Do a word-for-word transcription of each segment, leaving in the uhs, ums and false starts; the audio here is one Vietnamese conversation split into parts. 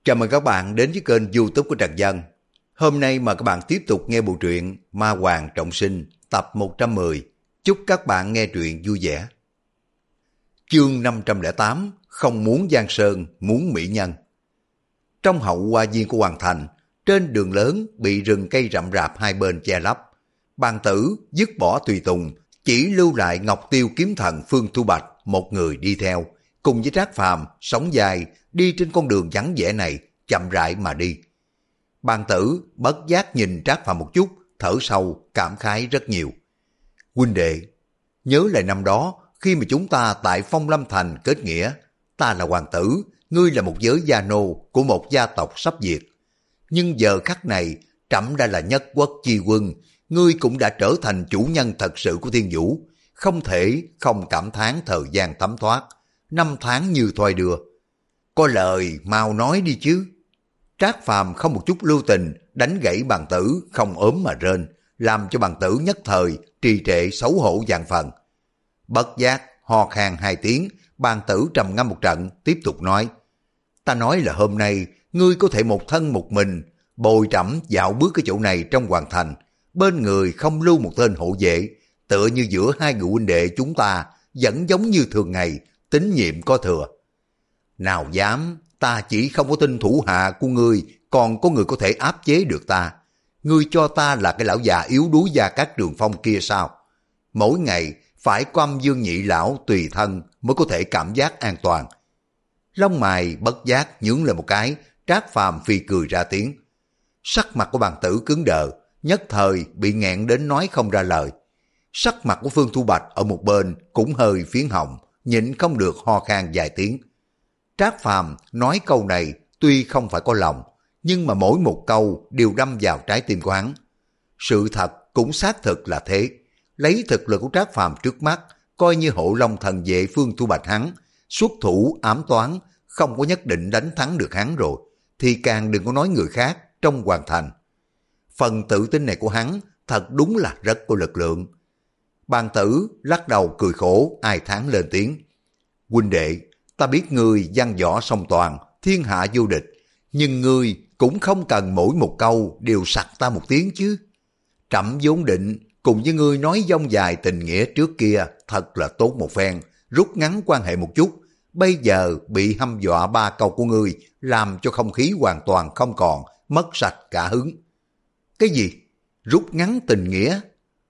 Chào mừng các bạn đến với kênh YouTube của Trần Dân. Hôm nay mời các bạn tiếp tục nghe bộ truyện Ma Hoàng Trọng Sinh tập một trăm mười. Chúc các bạn nghe truyện vui vẻ. Chương năm trăm lẻ tám, không muốn Giang Sơn, muốn mỹ nhân. Trong hậu hoa viên của Hoàng Thành, trên đường lớn bị rừng cây rậm rạp hai bên che lấp. Bàn tử dứt bỏ tùy tùng, chỉ lưu lại Ngọc Tiêu kiếm thần Phương Thu Bạch một người đi theo, cùng với Trác Phàm sóng dài đi trên con đường vắng vẻ này, chậm rãi mà đi. Bàn tử bất giác nhìn Trác Phàm một chút, thở sâu, cảm khái rất nhiều. Huynh đệ, nhớ lại năm đó, khi mà chúng ta tại Phong Lâm Thành kết nghĩa, ta là hoàng tử, ngươi là một giới gia nô của một gia tộc sắp diệt. Nhưng giờ khắc này, trẫm đã là nhất quốc chi quân, ngươi cũng đã trở thành chủ nhân thật sự của Thiên Vũ, không thể không cảm thán thời gian thấm thoát, năm tháng như thoi đưa. Có lời mau nói đi chứ. Trác Phàm không một chút lưu tình đánh gãy bàn tử không ốm mà rên, làm cho bàn tử nhất thời trì trệ xấu hổ vạn phần. Bất giác ho khan hai tiếng, bàn tử trầm ngâm một trận tiếp tục nói: ta nói là hôm nay ngươi có thể một thân một mình bồi trẫm dạo bước cái chỗ này trong hoàng thành, bên người không lưu một tên hộ vệ, tựa như giữa hai người huynh đệ chúng ta vẫn giống như thường ngày, tín nhiệm có thừa. Nào dám, ta chỉ không có tin thủ hạ của ngươi còn có người có thể áp chế được ta. Ngươi cho ta là cái lão già yếu đuối Gia Cát Đường Phong kia sao? Mỗi ngày phải có Âm Dương Nhị lão tùy thân mới có thể cảm giác an toàn. Lông mày bất giác nhướng lên một cái, Trác Phàm phì cười ra tiếng. Sắc mặt của bàn tử cứng đờ, nhất thời bị nghẹn đến nói không ra lời. Sắc mặt của Phương Thu Bạch ở một bên cũng hơi phiến hồng, nhịn không được ho khan vài tiếng. Trác Phàm nói câu này tuy không phải có lòng, nhưng mà mỗi một câu đều đâm vào trái tim của hắn. Sự thật cũng xác thực là thế. Lấy thực lực của Trác Phàm trước mắt, coi như hộ long thần vệ Phương Thu Bạch hắn, xuất thủ ám toán, không có nhất định đánh thắng được hắn rồi, thì càng đừng có nói người khác trong hoàng thành. Phần tự tin này của hắn thật đúng là rất có lực lượng. Bàn tử lắc đầu cười khổ, ai thán lên tiếng. Huynh đệ, ta biết ngươi văn võ song toàn, thiên hạ vô địch, nhưng ngươi cũng không cần mỗi một câu đều sặc ta một tiếng chứ. Trẫm vốn định cùng với ngươi nói dông dài tình nghĩa trước kia thật là tốt một phen, rút ngắn quan hệ một chút, bây giờ bị hăm dọa ba câu của ngươi làm cho không khí hoàn toàn không còn, mất sạch cả hứng. Cái gì? Rút ngắn tình nghĩa?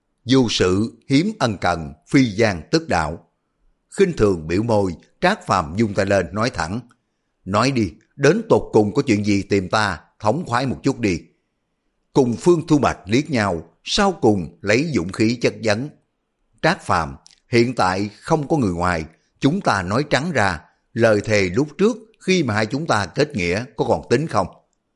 Vô sự hiếm ân cần, phi gian tức đạo. Khinh thường biểu môi, Trác Phàm vung tay lên nói thẳng. Nói đi, đến tột cùng có chuyện gì tìm ta, thống khoái một chút đi. Cùng Phương Thu Bạch liếc nhau, sau cùng lấy dũng khí chất vấn. Trác Phàm, hiện tại không có người ngoài, chúng ta nói trắng ra, lời thề lúc trước khi mà hai chúng ta kết nghĩa có còn tính không?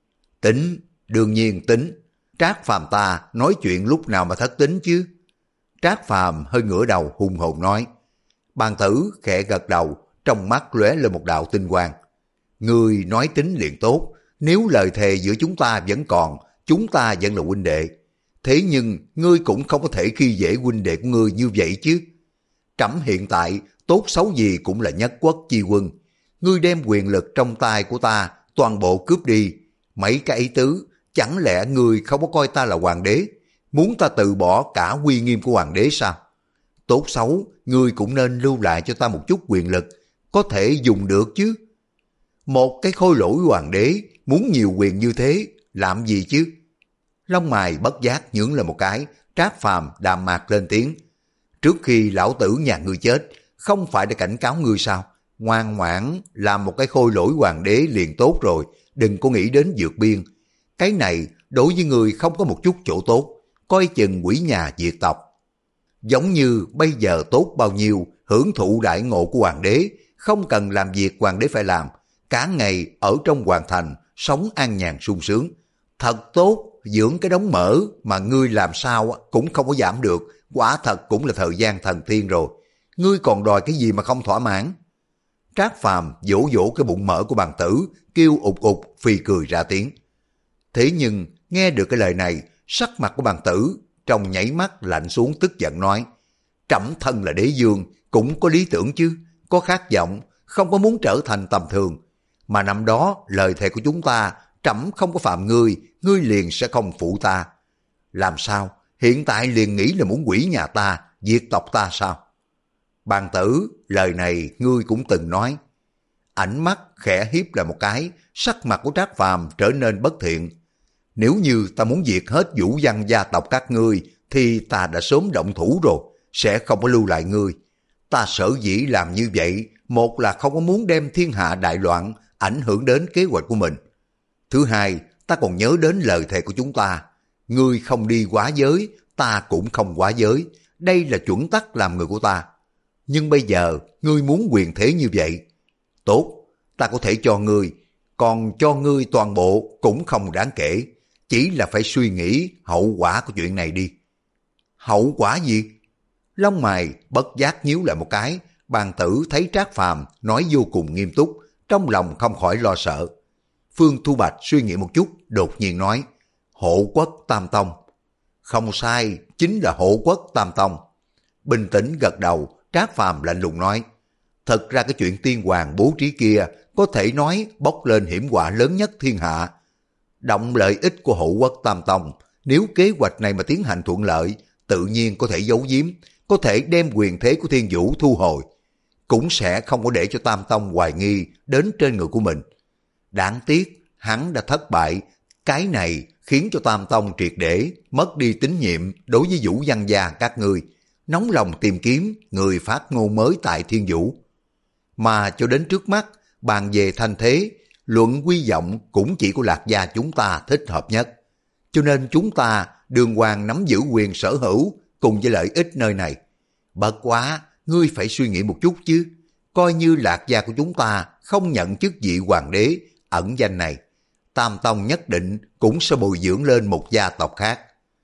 Tính, đương nhiên tính. Trác Phàm ta nói chuyện lúc nào mà thất tính chứ? Trác Phàm hơi ngửa đầu hùng hồn nói. Bàn tử khẽ gật đầu, trong mắt lóe lên một đạo tinh quang. Ngươi nói tính liền tốt, nếu lời thề giữa chúng ta vẫn còn, chúng ta vẫn là huynh đệ. Thế nhưng ngươi cũng không có thể khi dễ huynh đệ của ngươi như vậy chứ. Trẫm hiện tại tốt xấu gì cũng là nhất quốc chi quân. Ngươi đem quyền lực trong tay của ta toàn bộ cướp đi. Mấy cái ý tứ, chẳng lẽ ngươi không có coi ta là hoàng đế, muốn ta từ bỏ cả uy nghiêm của hoàng đế sao? Tốt xấu, ngươi cũng nên lưu lại cho ta một chút quyền lực, có thể dùng được chứ. Một cái khôi lỗi hoàng đế, muốn nhiều quyền như thế, làm gì chứ? Lông mày bất giác nhướng lên một cái, Trác Phàm đàm mạc lên tiếng. Trước khi lão tử nhà ngươi chết, không phải đã cảnh cáo ngươi sao? Ngoan ngoãn, làm một cái khôi lỗi hoàng đế liền tốt rồi, đừng có nghĩ đến vượt biên. Cái này, đối với ngươi không có một chút chỗ tốt, coi chừng quỷ nhà diệt tộc. Giống như bây giờ tốt bao nhiêu, hưởng thụ đại ngộ của hoàng đế, không cần làm việc hoàng đế phải làm, cả ngày ở trong hoàng thành, sống an nhàn sung sướng. Thật tốt, dưỡng cái đống mỡ mà ngươi làm sao cũng không có giảm được, quả thật cũng là thời gian thần tiên rồi. Ngươi còn đòi cái gì mà không thỏa mãn? Trác Phàm vỗ vỗ cái bụng mỡ của bàn tử, kêu ụt ụt phì cười ra tiếng. Thế nhưng nghe được cái lời này, sắc mặt của bàn tử trong nhảy mắt lạnh xuống, tức giận nói. Trẫm thân là đế vương, cũng có lý tưởng chứ, có khát vọng, không có muốn trở thành tầm thường. Mà năm đó lời thề của chúng ta, trẫm không có phạm ngươi, ngươi liền sẽ không phụ ta. Làm sao? Hiện tại liền nghĩ là muốn hủy nhà ta, diệt tộc ta sao? Bàn tử, lời này ngươi cũng từng nói. Ánh mắt khẽ hiếp lại một cái, sắc mặt của Trác Phàm trở nên bất thiện. Nếu như ta muốn diệt hết Vũ Văn gia tộc các ngươi, thì ta đã sớm động thủ rồi, sẽ không có lưu lại ngươi. Ta sở dĩ làm như vậy, một là không có muốn đem thiên hạ đại loạn, ảnh hưởng đến kế hoạch của mình. Thứ hai, ta còn nhớ đến lời thề của chúng ta. Ngươi không đi quá giới, ta cũng không quá giới. Đây là chuẩn tắc làm người của ta. Nhưng bây giờ, ngươi muốn quyền thế như vậy. Tốt, ta có thể cho ngươi, còn cho ngươi toàn bộ cũng không đáng kể. Chỉ là phải suy nghĩ hậu quả của chuyện này đi. Hậu quả gì? Lông mày bất giác nhíu lại một cái, bàn tử thấy Trác Phàm nói vô cùng nghiêm túc, trong lòng không khỏi lo sợ. Phương Thu Bạch suy nghĩ một chút, đột nhiên nói, Hộ Quốc Tam Tông. Không sai, chính là Hộ Quốc Tam Tông. Bình tĩnh gật đầu, Trác Phàm lạnh lùng nói, thật ra cái chuyện tiên hoàng bố trí kia có thể nói bốc lên hiểm họa lớn nhất thiên hạ. Động lợi ích của Hộ Quốc Tam Tông, nếu kế hoạch này mà tiến hành thuận lợi, tự nhiên có thể giấu giếm, có thể đem quyền thế của Thiên Vũ thu hồi, cũng sẽ không có để cho Tam Tông hoài nghi đến trên người của mình. Đáng tiếc, hắn đã thất bại, cái này khiến cho Tam Tông triệt để mất đi tín nhiệm đối với Vũ Văn gia các ngươi, nóng lòng tìm kiếm người phát ngôn mới tại Thiên Vũ. Mà cho đến trước mắt, bàn về thanh thế, luận quy vọng cũng chỉ của Lạc gia chúng ta thích hợp nhất. Cho nên chúng ta đường hoàng nắm giữ quyền sở hữu cùng với lợi ích nơi này. Bất quá, ngươi phải suy nghĩ một chút chứ. Coi như Lạc gia của chúng ta không nhận chức vị hoàng đế ẩn danh này, Tam Tông nhất định cũng sẽ bồi dưỡng lên một gia tộc khác.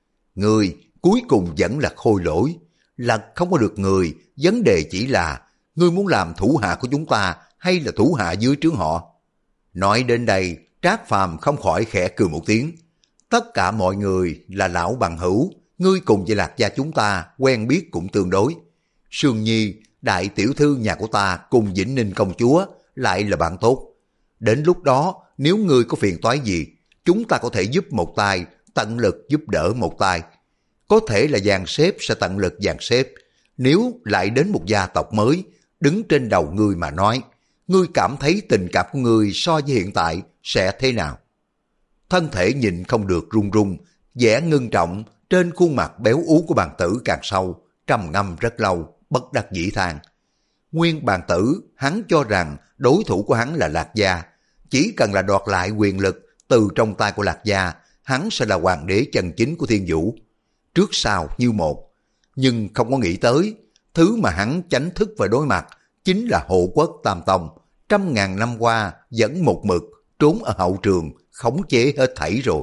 Ngươi cuối cùng vẫn là khôi lỗi, là không có được người. Vấn đề chỉ là ngươi muốn làm thủ hạ của chúng ta hay là thủ hạ dưới trướng họ. Nói đến đây, Trác Phàm không khỏi khẽ cười một tiếng. Tất cả mọi người là lão bằng hữu, ngươi cùng với Lạc gia chúng ta quen biết cũng tương đối. Sương Nhi, đại tiểu thư nhà của ta cùng Vĩnh Ninh công chúa lại là bạn tốt. Đến lúc đó, nếu ngươi có phiền toái gì, chúng ta có thể giúp một tay, tận lực giúp đỡ một tay. Có thể là dàn xếp sẽ tận lực dàn xếp. Nếu lại đến một gia tộc mới, đứng trên đầu ngươi mà nói, ngươi cảm thấy tình cảm của ngươi so với hiện tại sẽ thế nào? Thân thể nhìn không được run run, vẻ ngưng trọng trên khuôn mặt béo ú của bàn tử càng sâu, trầm ngâm rất lâu, bất đắc dĩ than. Nguyên bàn tử, hắn cho rằng đối thủ của hắn là Lạc gia, chỉ cần là đoạt lại quyền lực từ trong tay của Lạc gia, hắn sẽ là hoàng đế chân chính của Thiên Vũ, trước sau như một. Nhưng không có nghĩ tới, thứ mà hắn chánh thức phải đối mặt chính là Hộ Quốc Tam Tông, trăm ngàn năm qua vẫn một mực trốn ở hậu trường, khống chế hết thảy rồi.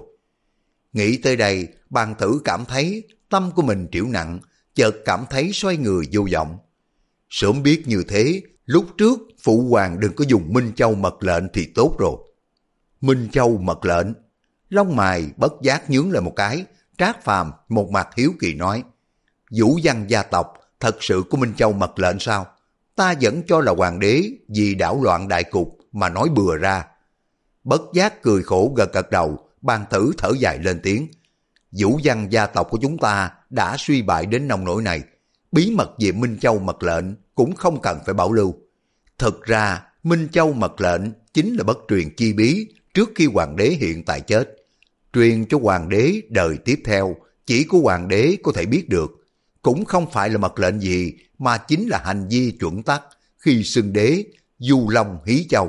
Nghĩ tới đây, bàn tử cảm thấy tâm của mình triểu nặng, chợt cảm thấy xoay người vô vọng. Sớm biết như thế, lúc trước phụ hoàng đừng có dùng Minh Châu mật lệnh thì tốt rồi. Minh Châu mật lệnh, lông mày bất giác nhướng lại một cái. Trác Phàm một mặt hiếu kỳ nói, Vũ Văn gia tộc thật sự có Minh Châu mật lệnh sao? Ta vẫn cho là hoàng đế vì đảo loạn đại cục mà nói bừa ra. Bất giác cười khổ gật gật đầu, bàn tử thở dài lên tiếng. Vũ Văn gia tộc của chúng ta đã suy bại đến nông nỗi này, bí mật về Minh Châu mật lệnh cũng không cần phải bảo lưu. Thực ra, Minh Châu mật lệnh chính là bất truyền chi bí trước khi hoàng đế hiện tại chết. Truyền cho hoàng đế đời tiếp theo, chỉ có hoàng đế có thể biết được. Cũng không phải là mật lệnh gì, mà chính là hành vi chuẩn tắc khi xưng đế, du long hí châu.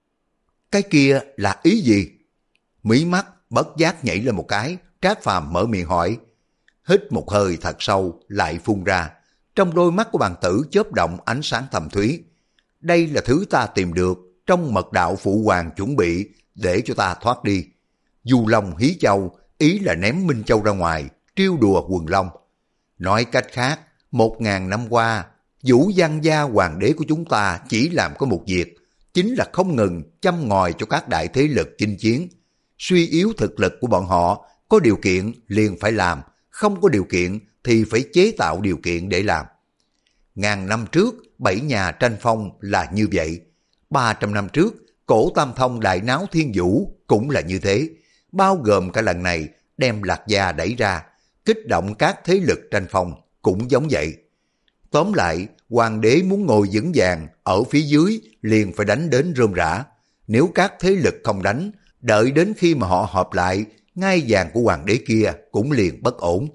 Cái kia là ý gì? Mí mắt bất giác nhảy lên một cái, Trác Phàm mở miệng hỏi. Hít một hơi thật sâu, lại phun ra. Trong đôi mắt của bàn tử chớp động ánh sáng thầm thúy. Đây là thứ ta tìm được trong mật đạo phụ hoàng chuẩn bị để cho ta thoát đi. Du long hí châu, ý là ném Minh Châu ra ngoài, trêu đùa quần long. Nói cách khác, một ngàn năm qua, Vũ Văn gia hoàng đế của chúng ta chỉ làm có một việc, chính là không ngừng châm ngòi cho các đại thế lực chinh chiến. Suy yếu thực lực của bọn họ, có điều kiện liền phải làm, không có điều kiện thì phải chế tạo điều kiện để làm. Ngàn năm trước, bảy nhà tranh phong là như vậy. Ba trăm năm trước, Cổ Tam Thông đại náo thiên vũ cũng là như thế, bao gồm cả lần này đem Lạc Gia đẩy ra, kích động các thế lực tranh phong cũng giống vậy. Tóm lại, hoàng đế muốn ngồi vững vàng ở phía dưới liền phải đánh đến rôm rã. Nếu các thế lực không đánh, đợi đến khi mà họ họp lại, ngai vàng của hoàng đế kia cũng liền bất ổn.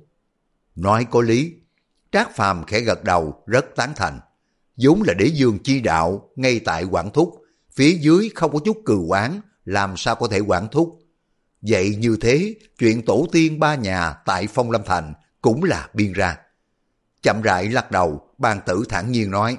Nói có lý, Trác Phàm khẽ gật đầu rất tán thành. Vốn là đế dương chi đạo ngay tại Quảng Thúc, phía dưới không có chút cừu oán, làm sao có thể quản thúc. Vậy như thế, chuyện tổ tiên ba nhà tại Phong Lâm Thành cũng là biên ra. Chậm rãi lắc đầu, Bàn Tử thản nhiên nói,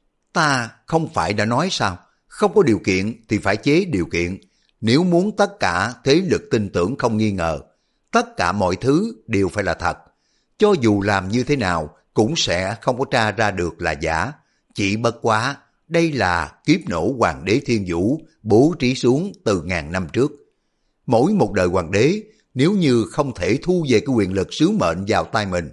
ta không phải đã nói sao, không có điều kiện thì phải chế điều kiện. Nếu muốn tất cả thế lực tin tưởng không nghi ngờ, tất cả mọi thứ đều phải là thật. Cho dù làm như thế nào cũng sẽ không có tra ra được là giả. Chỉ bất quá, đây là kiếp nổ hoàng đế Thiên Vũ bố trí xuống từ ngàn năm trước. Mỗi một đời hoàng đế, nếu như không thể thu về cái quyền lực sứ mệnh vào tay mình,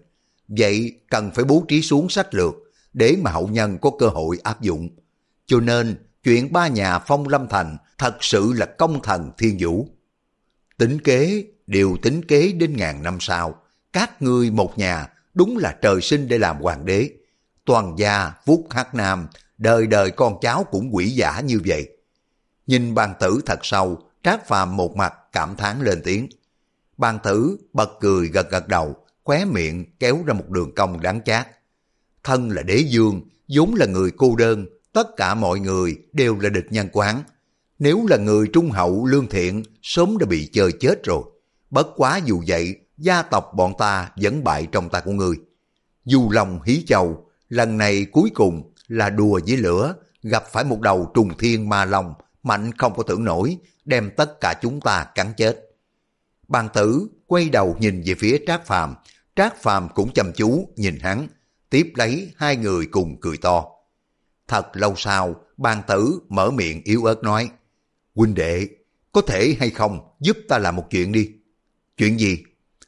vậy cần phải bố trí xuống sách lược để mà hậu nhân có cơ hội áp dụng. Cho nên, chuyện ba nhà Phong Lâm Thành thật sự là công thần Thiên Vũ. Tính kế đều tính kế đến ngàn năm sau. Các ngươi một nhà đúng là trời sinh để làm hoàng đế. Toàn gia Phúc Hắc Nam, đời đời con cháu cũng quỷ giả như vậy. Nhìn Bàn Tử thật sâu, Trác Phàm một mặt cảm thán lên tiếng. Bàn Tử bật cười gật gật đầu, khóe miệng kéo ra một đường cong đáng chát. Thân là đế dương, vốn là người cô đơn, tất cả mọi người đều là địch nhân quán. Nếu là người trung hậu lương thiện, sớm đã bị chơi chết rồi. Bất quá dù vậy, gia tộc bọn ta vẫn bại trong tay của ngươi. Du Long Hí Châu, lần này cuối cùng là đùa với lửa, gặp phải một đầu trùng thiên ma long, mạnh không có tưởng nổi, đem tất cả chúng ta cắn chết. Bàn Tử quay đầu nhìn về phía Trác Phàm, Trác Phàm cũng chăm chú nhìn hắn, tiếp lấy hai người cùng cười to. Thật lâu sau, Bàn Tử mở miệng yếu ớt nói, huynh đệ, có thể hay không giúp ta làm một chuyện đi. Chuyện gì?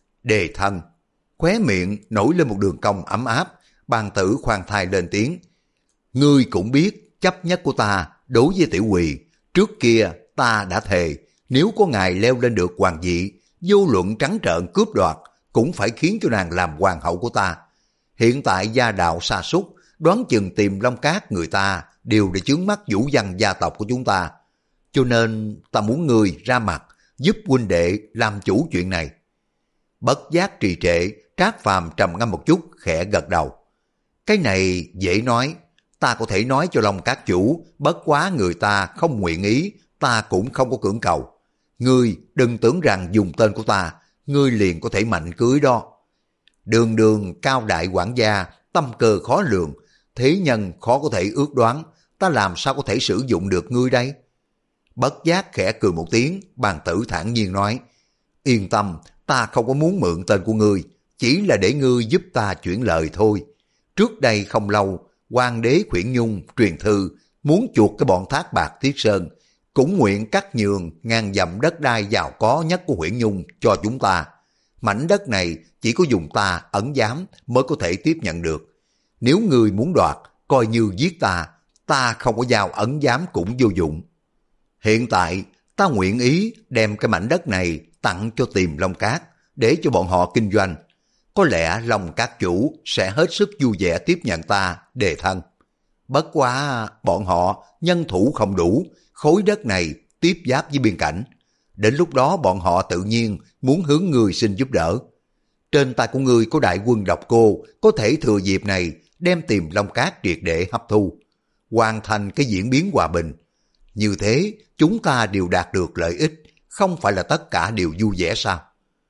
Đề thân. Khóe miệng nổi lên một đường cong ấm áp, Bàn Tử khoan thai lên tiếng. Ngươi cũng biết chấp nhất của ta đối với Tiểu Quỳ, trước kia ta đã thề, nếu có ngài leo lên được hoàng vị, vô luận trắng trợn cướp đoạt, cũng phải khiến cho nàng làm hoàng hậu của ta. Hiện tại gia đạo sa sút, đoán chừng tìm Long Cát người ta đều để chướng mắt vũ văn gia tộc của chúng ta. Cho nên ta muốn ngươi ra mặt, giúp huynh đệ làm chủ chuyện này. Bất giác trì trệ, Trác Phàm trầm ngâm một chút, khẽ gật đầu. Cái này dễ nói, ta có thể nói cho Long Cát chủ, bất quá người ta không nguyện ý, ta cũng không có cưỡng cầu. Ngươi đừng tưởng rằng dùng tên của ta, ngươi liền có thể mạnh cưới đó. Đường đường cao đại quản gia, tâm cơ khó lường, thế nhân khó có thể ước đoán, ta làm sao có thể sử dụng được ngươi đây? Bất giác khẽ cười một tiếng, Bàn Tử thản nhiên nói, yên tâm, ta không có muốn mượn tên của ngươi, chỉ là để ngươi giúp ta chuyển lời thôi. Trước đây không lâu, Hoàng đế Khuyển Nhung truyền thư muốn chuộc cái bọn Thác Bạt Thiết Sơn, cũng nguyện cắt nhường ngàn dặm đất đai giàu có nhất của Khuyển Nhung cho chúng ta. Mảnh đất này chỉ có dùng ta ẩn giám mới có thể tiếp nhận được. Nếu ngươi muốn đoạt, coi như giết ta, ta không có giao ẩn giám cũng vô dụng. Hiện tại, ta nguyện ý đem cái mảnh đất này tặng cho Tiềm Long Cát, để cho bọn họ kinh doanh. Có lẽ Long Cát chủ sẽ hết sức vui vẻ tiếp nhận ta đề thân. Bất quá bọn họ nhân thủ không đủ, khối đất này tiếp giáp với biên cảnh. Đến lúc đó bọn họ tự nhiên muốn hướng ngươi xin giúp đỡ. Trên tay của ngươi có đại quân độc cô, có thể thừa dịp này đem Tiềm Long Cát triệt để hấp thu, hoàn thành cái diễn biến hòa bình. Như thế chúng ta đều đạt được lợi ích, không phải là tất cả đều vui vẻ sao?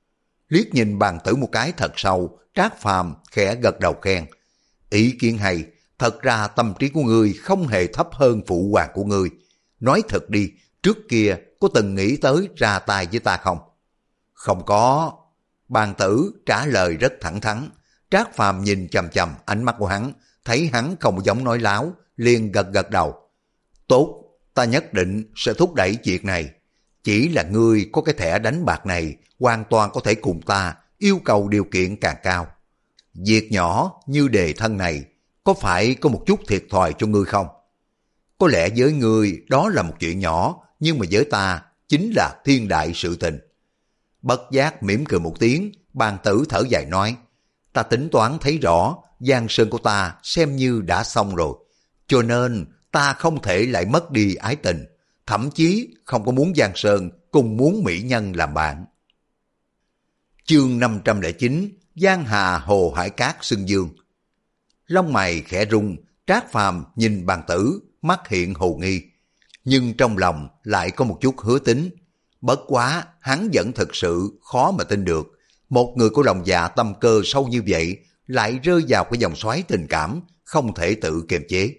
Liếc nhìn Bàn Tử một cái thật sâu, Trác Phàm khẽ gật đầu khen. Ý kiến hay, thật ra tâm trí của ngươi không hề thấp hơn phụ hoàng của ngươi. Nói thật đi, trước kia có từng nghĩ tới ra tay với ta không? Không có. Bàn Tử trả lời rất thẳng thắn. Trác Phàm nhìn chằm chằm ánh mắt của hắn, thấy hắn không giống nói láo, liền gật gật đầu. Tốt, ta nhất định sẽ thúc đẩy chuyện này. Chỉ là ngươi có cái thẻ đánh bạc này, hoàn toàn có thể cùng ta, yêu cầu điều kiện càng cao. Việc nhỏ như đề thân này, có phải có một chút thiệt thòi cho ngươi không? Có lẽ với ngươi đó là một chuyện nhỏ, nhưng mà với ta chính là thiên đại sự tình. Bất giác mỉm cười một tiếng, bàn tử thở dài nói, ta tính toán thấy rõ, giang sơn của ta xem như đã xong rồi, cho nên ta không thể lại mất đi ái tình, thậm chí không có muốn giang sơn cùng muốn mỹ nhân làm bạn. Chương năm trăm lẻ chín, Giang Hà Hồ Hải Cát Xưng Dương. Lông mày khẽ rung, Trác Phàm nhìn bàn tử, mắt hiện hồ nghi, nhưng trong lòng lại có một chút hứa tính. Bất quá, hắn vẫn thực sự khó mà tin được, một người có lòng dạ tâm cơ sâu như vậy lại rơi vào cái dòng xoáy tình cảm, không thể tự kiềm chế.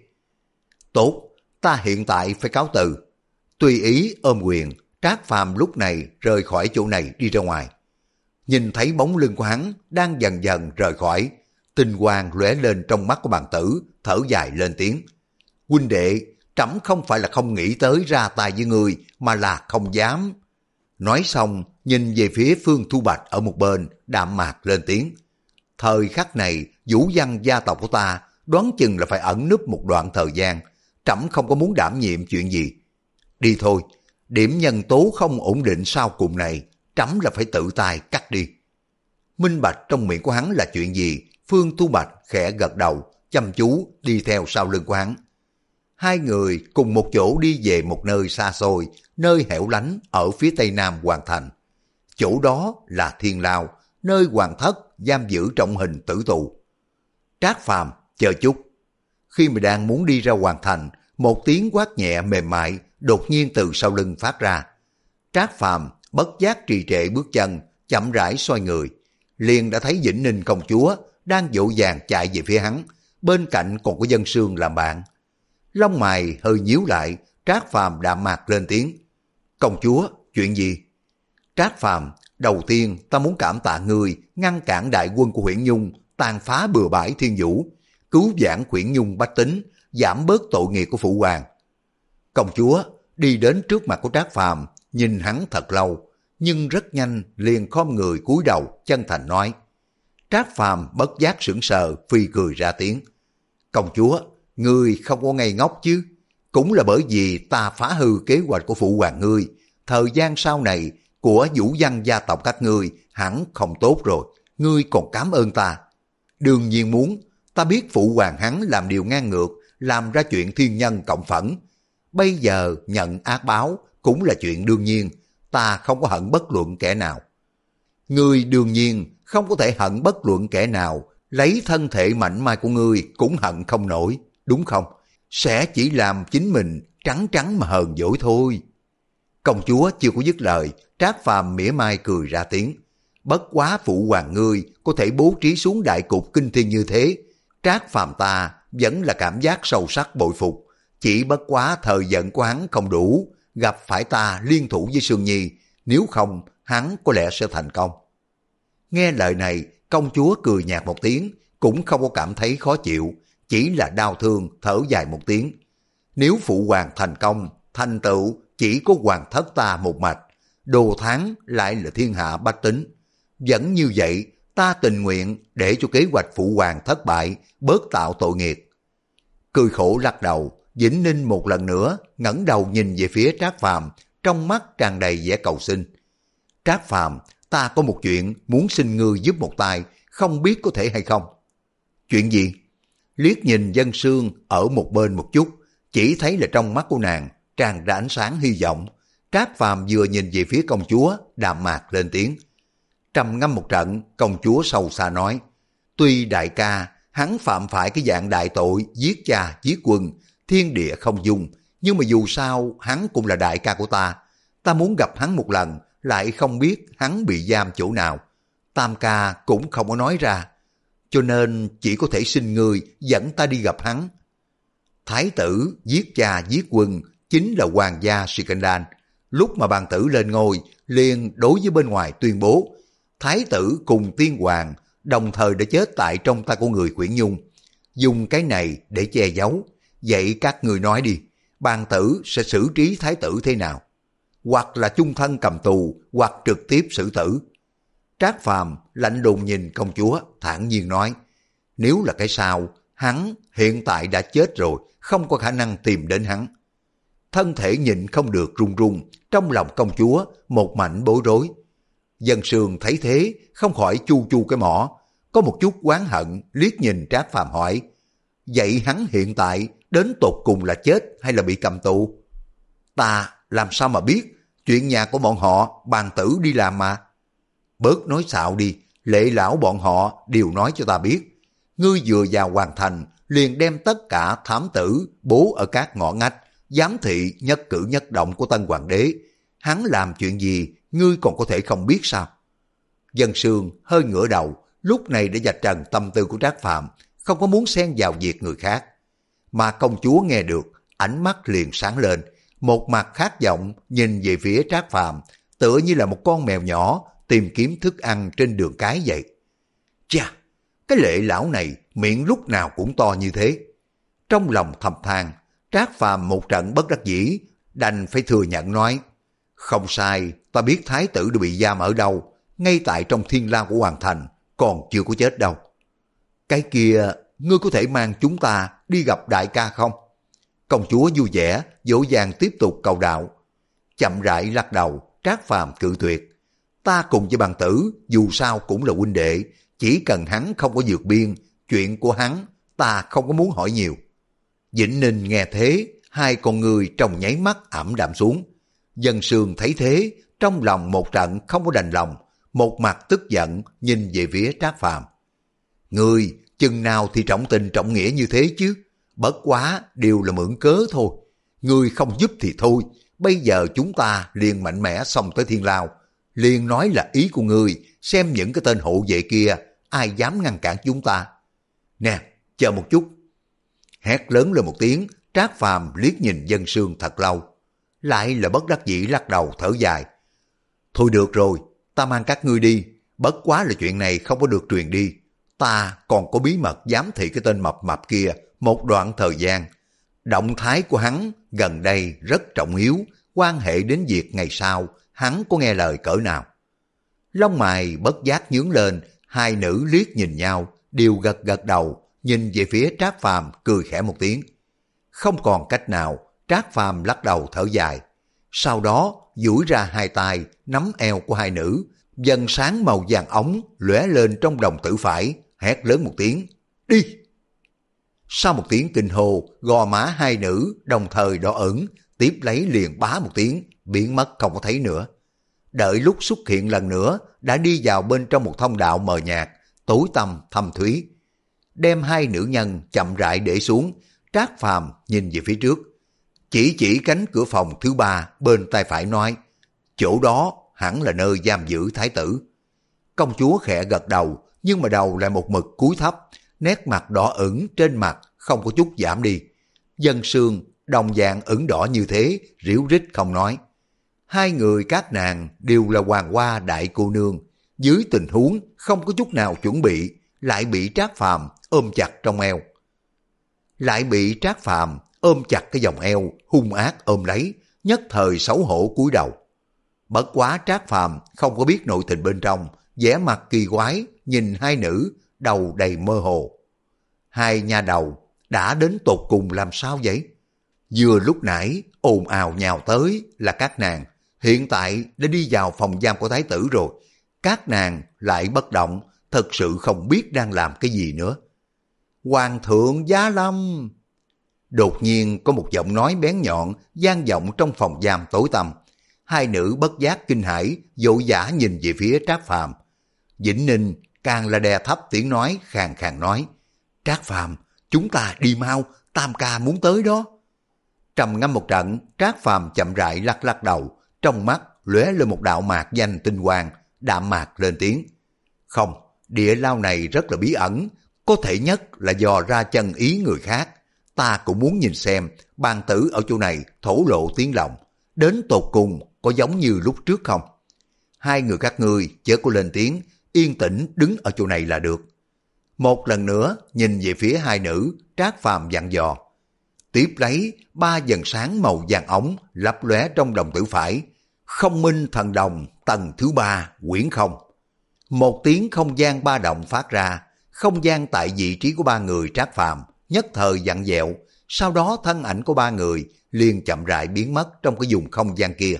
Tốt, ta hiện tại phải cáo từ. Tùy ý ôm quyền, Trác Phàm lúc này rời khỏi chỗ này đi ra ngoài. Nhìn thấy bóng lưng của hắn đang dần dần rời khỏi, tinh quang lóe lên trong mắt của bàn tử, thở dài lên tiếng. Huynh đệ, trẫm không phải là không nghĩ tới ra tay với người, mà là không dám. Nói xong, nhìn về phía Phương Thu Bạch ở một bên, đạm mạc lên tiếng. Thời khắc này, vũ văn gia tộc của ta đoán chừng là phải ẩn núp một đoạn thời gian, trẫm không có muốn đảm nhiệm chuyện gì. Đi thôi, điểm nhân tố không ổn định sau cùng này, trẫm là phải tự tay cắt đi. Minh bạch trong miệng của hắn là chuyện gì, Phương Thu Bạch khẽ gật đầu, chăm chú đi theo sau lưng của hắn. Hai người cùng một chỗ đi về một nơi xa xôi, nơi hẻo lánh ở phía tây nam Hoàng Thành. Chỗ đó là Thiên Lao, nơi Hoàng Thất giam giữ trọng hình tử tù. Trác Phàm, chờ chút. Khi mà đang muốn đi ra Hoàng Thành, một tiếng quát nhẹ mềm mại đột nhiên từ sau lưng phát ra. Trác Phàm bất giác trì trệ bước chân, chậm rãi xoay người, liền đã thấy Vĩnh Ninh công chúa đang vội vàng chạy về phía hắn, bên cạnh còn có Dân Sương làm bạn. Lông mày hơi nhíu lại, Trác Phàm đạm mạc lên tiếng. Công chúa, chuyện gì? Trác Phàm, đầu tiên ta muốn cảm tạ ngươi ngăn cản đại quân của Huyễn Nhung tàn phá bừa bãi Thiên Vũ, cứu vãn Huyễn Nhung bách tính, giảm bớt tội nghiệp của phụ hoàng. Công chúa đi đến trước mặt của Trác Phàm, nhìn hắn thật lâu, nhưng rất nhanh liền khom người cúi đầu chân thành nói. Trác Phàm bất giác sững sờ, phi cười ra tiếng. Công chúa, ngươi không có ngây ngốc chứ? Cũng là bởi vì ta phá hư kế hoạch của phụ hoàng ngươi, thời gian sau này của vũ văn gia tộc các ngươi hẳn không tốt rồi, ngươi còn cảm ơn ta. Đương nhiên muốn, ta biết phụ hoàng hắn làm điều ngang ngược, làm ra chuyện thiên nhân cộng phẫn. Bây giờ nhận ác báo cũng là chuyện đương nhiên, ta không có hận bất luận kẻ nào. Ngươi đương nhiên không có thể hận bất luận kẻ nào, lấy thân thể mạnh mai của ngươi cũng hận không nổi, đúng không? Sẽ chỉ làm chính mình trắng trắng mà hờn dỗi thôi. Công chúa chưa có dứt lời, Trác Phàm mỉa mai cười ra tiếng. Bất quá phụ hoàng ngươi có thể bố trí xuống đại cục kinh thiên như thế, Trác Phàm ta vẫn là cảm giác sâu sắc bội phục. Chỉ bất quá thời giận của hắn không đủ, gặp phải ta liên thủ với Sương Nhi, nếu không hắn có lẽ sẽ thành công. Nghe lời này, công chúa cười nhạt một tiếng, cũng không có cảm thấy khó chịu, chỉ là đau thương thở dài một tiếng. Nếu phụ hoàng thành công, thành tựu chỉ có hoàng thất ta một mạch, đồ tháng lại là thiên hạ bách tính. Vẫn như vậy, ta tình nguyện để cho kế hoạch phụ hoàng thất bại, bớt tạo tội nghiệp. Cười khổ lắc đầu, Vĩnh Ninh một lần nữa ngẩng đầu nhìn về phía Trác Phàm, trong mắt tràn đầy vẻ cầu xin. Trác Phàm, ta có một chuyện muốn xin ngươi giúp một tay, không biết có thể hay không? Chuyện gì? Liếc nhìn Dân Sương ở một bên một chút, chỉ thấy là trong mắt của nàng tràn ra ánh sáng hy vọng. Trác Phàm vừa nhìn về phía công chúa, đạm mạc lên tiếng. Trầm ngâm một trận, công chúa sâu xa nói, tuy đại ca hắn phạm phải cái dạng đại tội giết cha giết quân, thiên địa không dung, nhưng mà dù sao hắn cũng là đại ca của ta. Ta muốn gặp hắn một lần, lại không biết hắn bị giam chỗ nào. Tam ca cũng không có nói ra, cho nên chỉ có thể xin ngươi dẫn ta đi gặp hắn. Thái tử giết cha giết quân chính là hoàng gia Sikandar. Lúc mà bàn tử lên ngôi, liền đối với bên ngoài tuyên bố, thái tử cùng tiên hoàng đồng thời đã chết tại trong tay của người Quyển Nhung. Dùng cái này để che giấu. Vậy các người nói đi, bàn tử sẽ xử trí thái tử thế nào? Hoặc là chung thân cầm tù, hoặc trực tiếp xử tử. Trác Phàm lạnh lùng nhìn công chúa, thản nhiên nói, nếu là cái sao, hắn hiện tại đã chết rồi, không có khả năng tìm đến hắn. thân thể nhịn không được run run, trong lòng công chúa một mảnh bối rối. Dân Sương thấy thế, không khỏi chu chu cái mỏ, có một chút oán hận liếc nhìn Trác Phàm hỏi, vậy hắn hiện tại đến tột cùng là chết hay là bị cầm tù? Ta làm sao mà biết, chuyện nhà của bọn họ bàn tử đi làm mà. Bớt nói xạo đi, lệ lão bọn họ đều nói cho ta biết. Ngươi vừa vào hoàn thành, liền đem tất cả thám tử bố ở các ngõ ngách, giám thị nhất cử nhất động của Tân Hoàng đế. Hắn làm chuyện gì, ngươi còn có thể không biết sao? Dân Sương hơi ngửa đầu, lúc này để vạch trần tâm tư của Trác Phàm, không có muốn xen vào việc người khác. Mà công chúa nghe được, ánh mắt liền sáng lên, một mặt khát vọng nhìn về phía Trác Phàm, tựa như là một con mèo nhỏ tìm kiếm thức ăn trên đường cái vậy. Chà, cái lệ lão này miệng lúc nào cũng to như thế. Trong lòng thầm than, Trác Phàm một trận bất đắc dĩ, đành phải thừa nhận nói, không sai, ta biết thái tử đã bị giam ở đâu, ngay tại trong thiên lao của hoàng thành, còn chưa có chết đâu. Cái kia, ngươi có thể mang chúng ta đi gặp đại ca không? Công chúa vui vẻ, dỗ dàng tiếp tục cầu đạo. Chậm rãi lắc đầu, Trác Phàm cự tuyệt. Ta cùng với bằng tử, dù sao cũng là huynh đệ, chỉ cần hắn không có vượt biên, chuyện của hắn, ta không có muốn hỏi nhiều. Vĩnh Ninh nghe thế, hai con người trong nháy mắt ảm đạm xuống. Dân Sương thấy thế, trong lòng một trận không có đành lòng, một mặt tức giận nhìn về phía Trác Phàm. Ngươi, chừng nào thì trọng tình trọng nghĩa như thế chứ? Bất quá đều là mượn cớ thôi. Ngươi không giúp thì thôi, bây giờ chúng ta liền mạnh mẽ xông tới thiên lao. Liền nói là ý của ngươi, xem những cái tên hộ vệ kia, ai dám ngăn cản chúng ta. Nè, chờ một chút. Hét lớn lên một tiếng, Trác Phàm liếc nhìn Dân Sương thật lâu. Lại là bất đắc dĩ lắc đầu thở dài. Thôi được rồi, ta mang các ngươi đi, bất quá là chuyện này không có được truyền đi. Ta còn có bí mật giám thị cái tên mập mập kia một đoạn thời gian. Động thái của hắn gần đây rất trọng yếu, quan hệ đến việc ngày sau hắn có nghe lời cỡ nào. Lông mày bất giác nhướng lên, hai nữ liếc nhìn nhau, đều gật gật đầu, nhìn về phía Trác Phàm cười khẽ một tiếng. Không còn cách nào, Trác Phàm lắc đầu thở dài. Sau đó duỗi ra hai tay nắm eo của hai nữ, dần sáng màu vàng ống lóe lên trong đồng tử phải, hét lớn một tiếng, đi! Sau một tiếng kinh hô, gò má hai nữ đồng thời đỏ ửng, tiếp lấy liền bá một tiếng, biến mất không có thấy nữa. Đợi lúc xuất hiện lần nữa, đã đi vào bên trong một thông đạo mờ nhạt, tối tăm thâm thúy. Đem hai nữ nhân chậm rãi để xuống, Trác Phàm nhìn về phía trước. Chỉ chỉ cánh cửa phòng thứ ba bên tay phải nói, chỗ đó hẳn là nơi giam giữ thái tử. Công chúa khẽ gật đầu, nhưng mà đầu lại một mực cúi thấp, nét mặt đỏ ửng trên mặt không có chút giảm đi. Dân Sương đồng dạng ửng đỏ như thế, ríu rít không nói. Hai người các nàng đều là hoàng hoa đại cô nương, dưới tình huống không có chút nào chuẩn bị, lại bị Trác Phàm ôm chặt trong eo. Lại bị Trác Phàm ôm chặt cái vòng eo, hung ác ôm lấy, nhất thời xấu hổ cúi đầu. Bất quá Trác Phàm không có biết nội tình bên trong, vẻ mặt kỳ quái, nhìn hai nữ, đầu đầy mơ hồ. Hai nha đầu đã đến tột cùng làm sao vậy? Vừa lúc nãy ồn ào nhào tới là các nàng, hiện tại đã đi vào phòng giam của thái tử rồi. Các nàng lại bất động, thật sự không biết đang làm cái gì nữa. Hoàng thượng giá lâm! Đột nhiên có một giọng nói bén nhọn vang vọng trong phòng giam tối tăm. Hai nữ bất giác kinh hãi, vội vã nhìn về phía Trác Phàm. Vĩnh Ninh càng là đè thấp tiếng nói, khàn khàn nói, Trác Phàm, chúng ta đi mau, Tam ca muốn tới đó. Trầm ngâm một trận, Trác Phàm chậm rãi lắc lắc đầu, trong mắt lóe lên một đạo mạc danh tinh quang, đạm mạc lên tiếng. Không, địa lao này rất là bí ẩn, có thể nhất là dò ra chân ý người khác. Ta cũng muốn nhìn xem, bàn tử ở chỗ này thổ lộ tiếng lòng, đến tột cùng có giống như lúc trước không? Hai người các ngươi chớ có lên tiếng, yên tĩnh đứng ở chỗ này là được. Một lần nữa nhìn về phía hai nữ, Trác Phàm dặn dò. Tiếp lấy ba dần sáng màu vàng ống lấp lóe trong đồng tử phải. Không minh thần đồng tầng thứ ba quyển không. Một tiếng không gian ba động phát ra, không gian tại vị trí của ba người Trác Phàm nhất thời vặn vẹo, sau đó thân ảnh của ba người liền chậm rãi biến mất trong cái vùng không gian kia.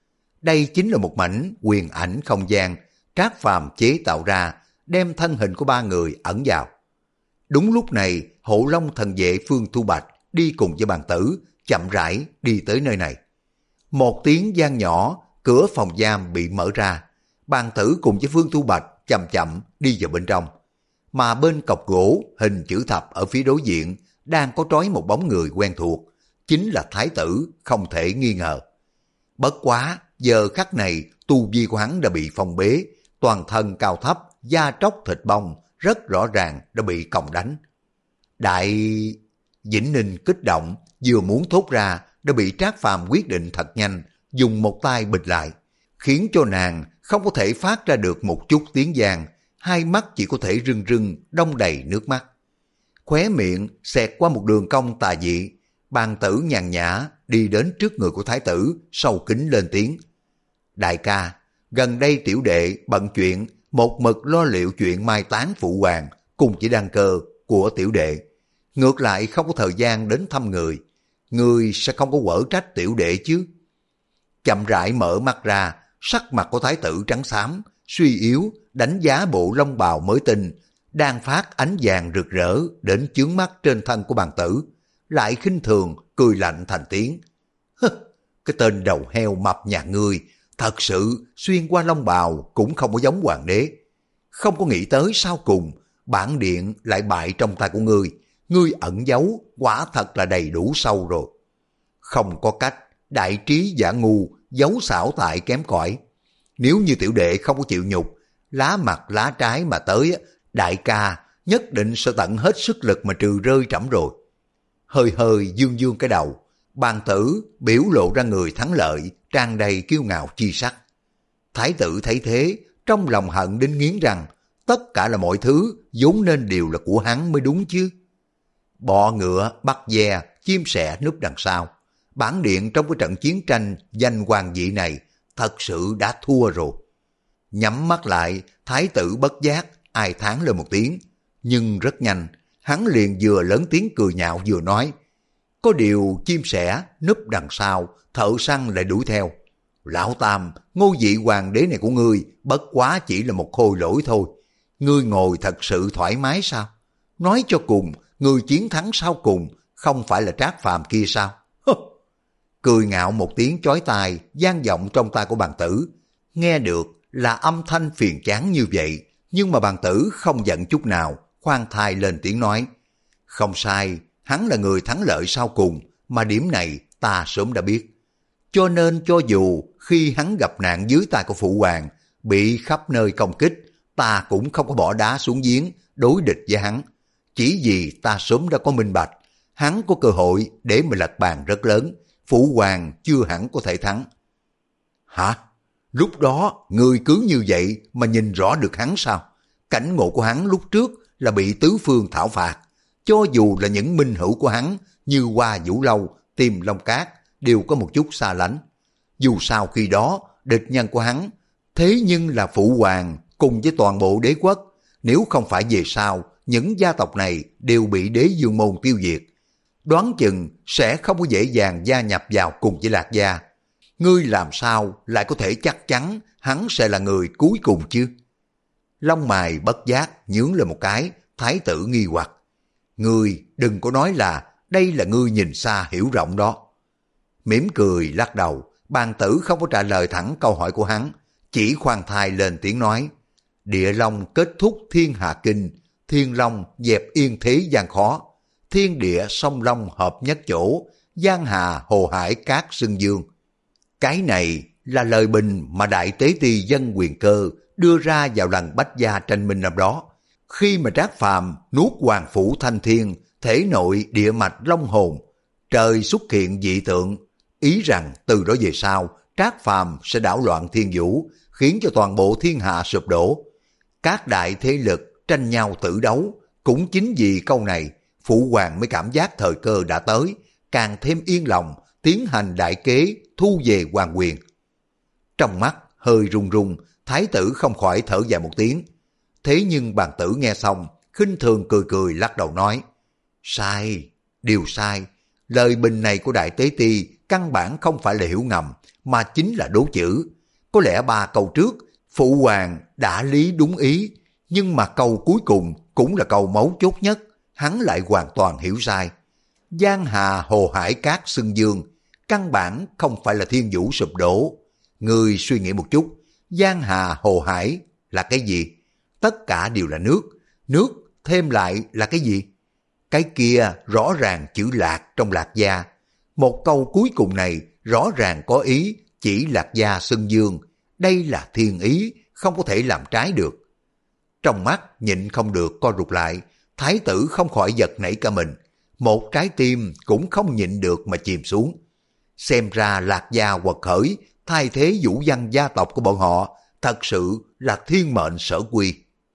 Đây chính là một mảnh quyền ảnh không gian Trác Phàm chế tạo ra, đem thân hình của ba người ẩn vào. Đúng lúc này, Hộ Long thần vệ Phương Thu Bạch đi cùng với bàn tử, chậm rãi đi tới nơi này. Một tiếng gian nhỏ, cửa phòng giam bị mở ra, bàn tử cùng với Phương Thu Bạch chậm chậm đi vào bên trong. Mà bên cọc gỗ hình chữ thập ở phía đối diện đang có trói một bóng người quen thuộc, chính là Thái tử, không thể nghi ngờ. Bất quá, giờ khắc này tu vi của hắn đã bị phong bế, toàn thân cao thấp, da tróc thịt bong, rất rõ ràng đã bị còng đánh. Đại... Vĩnh Ninh kích động, vừa muốn thốt ra, đã bị Trác Phàm quyết định thật nhanh, dùng một tay bịt lại, khiến cho nàng không có thể phát ra được một chút tiếng vang, hai mắt chỉ có thể rưng rưng, đong đầy nước mắt. Khóe miệng xẹt qua một đường cong tà dị, bàn tử nhàn nhã đi đến trước người của thái tử, sâu kính lên tiếng. Đại ca, gần đây tiểu đệ bận chuyện, một mực lo liệu chuyện mai táng phụ hoàng cùng chỉ đăng cơ của tiểu đệ. Ngược lại không có thời gian đến thăm người, người sẽ không có quở trách tiểu đệ chứ. Chậm rãi mở mắt ra, sắc mặt của thái tử trắng xám, suy yếu, đánh giá bộ lông bào mới tinh, đang phát ánh vàng rực rỡ đến chướng mắt trên thân của bàn tử, lại khinh thường, cười lạnh thành tiếng. Hứ, cái tên đầu heo mập nhà ngươi, thật sự xuyên qua lông bào cũng không có giống hoàng đế. Không có nghĩ tới sau cùng, bản điện lại bại trong tay của ngươi, ngươi ẩn giấu quả thật là đầy đủ sâu rồi. Không có cách, đại trí giả ngu, giấu xảo tại kém cỏi. Nếu như tiểu đệ không có chịu nhục, lá mặt lá trái mà tới, đại ca nhất định sẽ tận hết sức lực mà trừ rơi trẫm rồi. Hơi hơi dương dương cái đầu, bàn tử biểu lộ ra người thắng lợi, tràn đầy kiêu ngạo chi sắc. Thái tử thấy thế, trong lòng hận đến nghiến răng, tất cả là mọi thứ vốn nên đều là của hắn mới đúng chứ. Bọ ngựa bắt ve, chim sẻ núp đằng sau. Bản điện trong cái trận chiến tranh danh hoàng vị này thật sự đã thua rồi. Nhắm mắt lại, thái tử bất giác ai thán lên một tiếng, nhưng rất nhanh hắn liền vừa lớn tiếng cười nhạo vừa nói. Có điều chim sẻ núp đằng sau, thợ săn lại đuổi theo. Lão Tam, ngôi vị hoàng đế này của ngươi bất quá chỉ là một khôi lỗi thôi. Ngươi ngồi thật sự thoải mái sao? Nói cho cùng, người chiến thắng sau cùng không phải là Trác Phàm kia sao? Cười ngạo một tiếng chói tai vang vọng trong tai của bàn tử. Nghe được là âm thanh phiền chán như vậy, nhưng mà bàn tử không giận chút nào, khoan thai lên tiếng nói. Không sai, hắn là người thắng lợi sau cùng, mà điểm này ta sớm đã biết. Cho nên cho dù khi hắn gặp nạn dưới tay của phụ hoàng, bị khắp nơi công kích, ta cũng không có bỏ đá xuống giếng đối địch với hắn. Chỉ vì ta sớm đã có minh bạch, hắn có cơ hội để mà lật bàn rất lớn, phụ hoàng chưa hẳn có thể thắng. Hả? Lúc đó người cứ như vậy mà nhìn rõ được hắn sao? Cảnh ngộ của hắn lúc trước là bị tứ phương thảo phạt, cho dù là những minh hữu của hắn như Hoa Vũ Lâu, Tiềm Long Cát đều có một chút xa lánh. Dù sao khi đó địch nhân của hắn thế nhưng là phụ hoàng cùng với toàn bộ đế quốc, nếu không phải về sau những gia tộc này đều bị đế dương môn tiêu diệt, đoán chừng sẽ không có dễ dàng gia nhập vào cùng với Lạc Gia. Ngươi làm sao lại có thể chắc chắn hắn sẽ là người cuối cùng chứ? Lông mày bất giác nhướng lên một cái, thái tử nghi hoặc. Ngươi đừng có nói là đây là ngươi nhìn xa hiểu rộng đó. Mỉm cười lắc đầu, bàn tử không có trả lời thẳng câu hỏi của hắn, chỉ khoan thai lên tiếng nói. Địa long kết thúc thiên hạ kinh, thiên long dẹp yên thế gian khó. Thiên địa song long hợp nhất chỗ, giang hà hồ hải cát xưng dương. Cái này là lời bình mà đại tế ti Dân Quyền Cơ đưa ra vào lần Bách Gia tranh minh năm đó. Khi mà Trác Phàm nuốt hoàng phủ thanh thiên, thể nội địa mạch long hồn, trời xuất hiện dị tượng, ý rằng từ đó về sau Trác Phàm sẽ đảo loạn thiên vũ, khiến cho toàn bộ thiên hạ sụp đổ. Các đại thế lực tranh nhau tử đấu, cũng chính vì câu này, phụ hoàng mới cảm giác thời cơ đã tới, càng thêm yên lòng, tiến hành đại kế thu về hoàng quyền. Trong mắt hơi run run, thái tử không khỏi thở dài một tiếng. Thế nhưng bàn tử nghe xong, khinh thường cười cười lắc đầu nói. Sai, điều sai, Lời bình này của Đại Tế Ti căn bản không phải là hiểu ngầm, mà chính là đố chữ. Có lẽ ba câu trước, Phụ Hoàng đã lý đúng ý, nhưng mà câu cuối cùng cũng là câu mấu chốt nhất, hắn lại hoàn toàn hiểu sai. Giang hà hồ hải cát xưng dương, căn bản không phải là thiên vũ sụp đổ. Người suy nghĩ một chút, giang hà hồ hải là cái gì? Tất cả đều là nước, nước thêm lại là cái gì? Cái kia rõ ràng chữ lạc trong Lạc Gia. Một câu cuối cùng này rõ ràng có ý chỉ Lạc Gia xưng dương. Đây là thiên ý, không có thể làm trái được. Trong mắt nhịn không được co rụt lại, thái tử không khỏi giật nảy cả mình. Một trái tim cũng không nhịn được mà chìm xuống. Xem ra Lạc Gia quật khởi, thay thế vũ văn gia tộc của bọn họ, thật sự là thiên mệnh sở quy.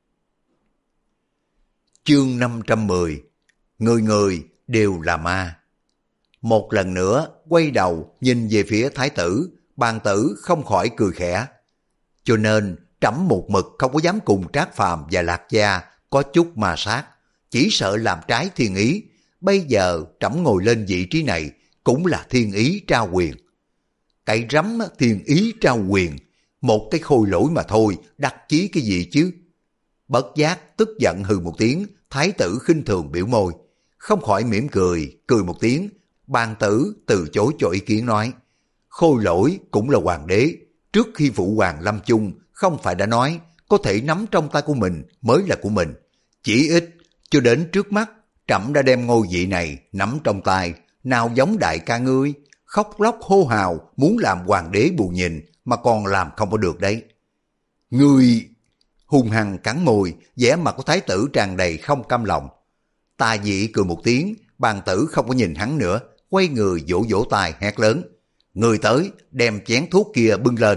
Chương năm trăm mười. Người người đều là ma. Một lần nữa quay đầu nhìn về phía thái tử, bàn tử không khỏi cười khẽ. Cho nên trẫm một mực không có dám cùng Trác Phàm và Lạc Gia có chút ma sát, chỉ sợ làm trái thiên ý. Bây giờ trẫm ngồi lên vị trí này cũng là thiên ý trao quyền. Cái rắm thiên ý trao quyền, một cái khôi lỗi mà thôi, đắc chí cái gì chứ? Bất giác tức giận hừ một tiếng, thái tử khinh thường biểu môi, không khỏi mỉm cười, cười một tiếng. Bàn tử từ chối cho ý kiến nói, khôi lỗi cũng là hoàng đế, trước khi phụ hoàng lâm chung không phải đã nói có thể nắm trong tay của mình mới là của mình. Chỉ ít cho đến trước mắt trẫm đã đem ngôi vị này nắm trong tay, nào giống đại ca ngươi khóc lóc hô hào muốn làm hoàng đế bù nhìn mà còn làm không có được đấy. Ngươi hung hăng cắn môi, vẻ mặt của thái tử tràn đầy không cam lòng. Tà dị cười một tiếng, bàn tử không có nhìn hắn nữa, quay người vỗ vỗ tay hét lớn, người tới đem chén thuốc kia bưng lên.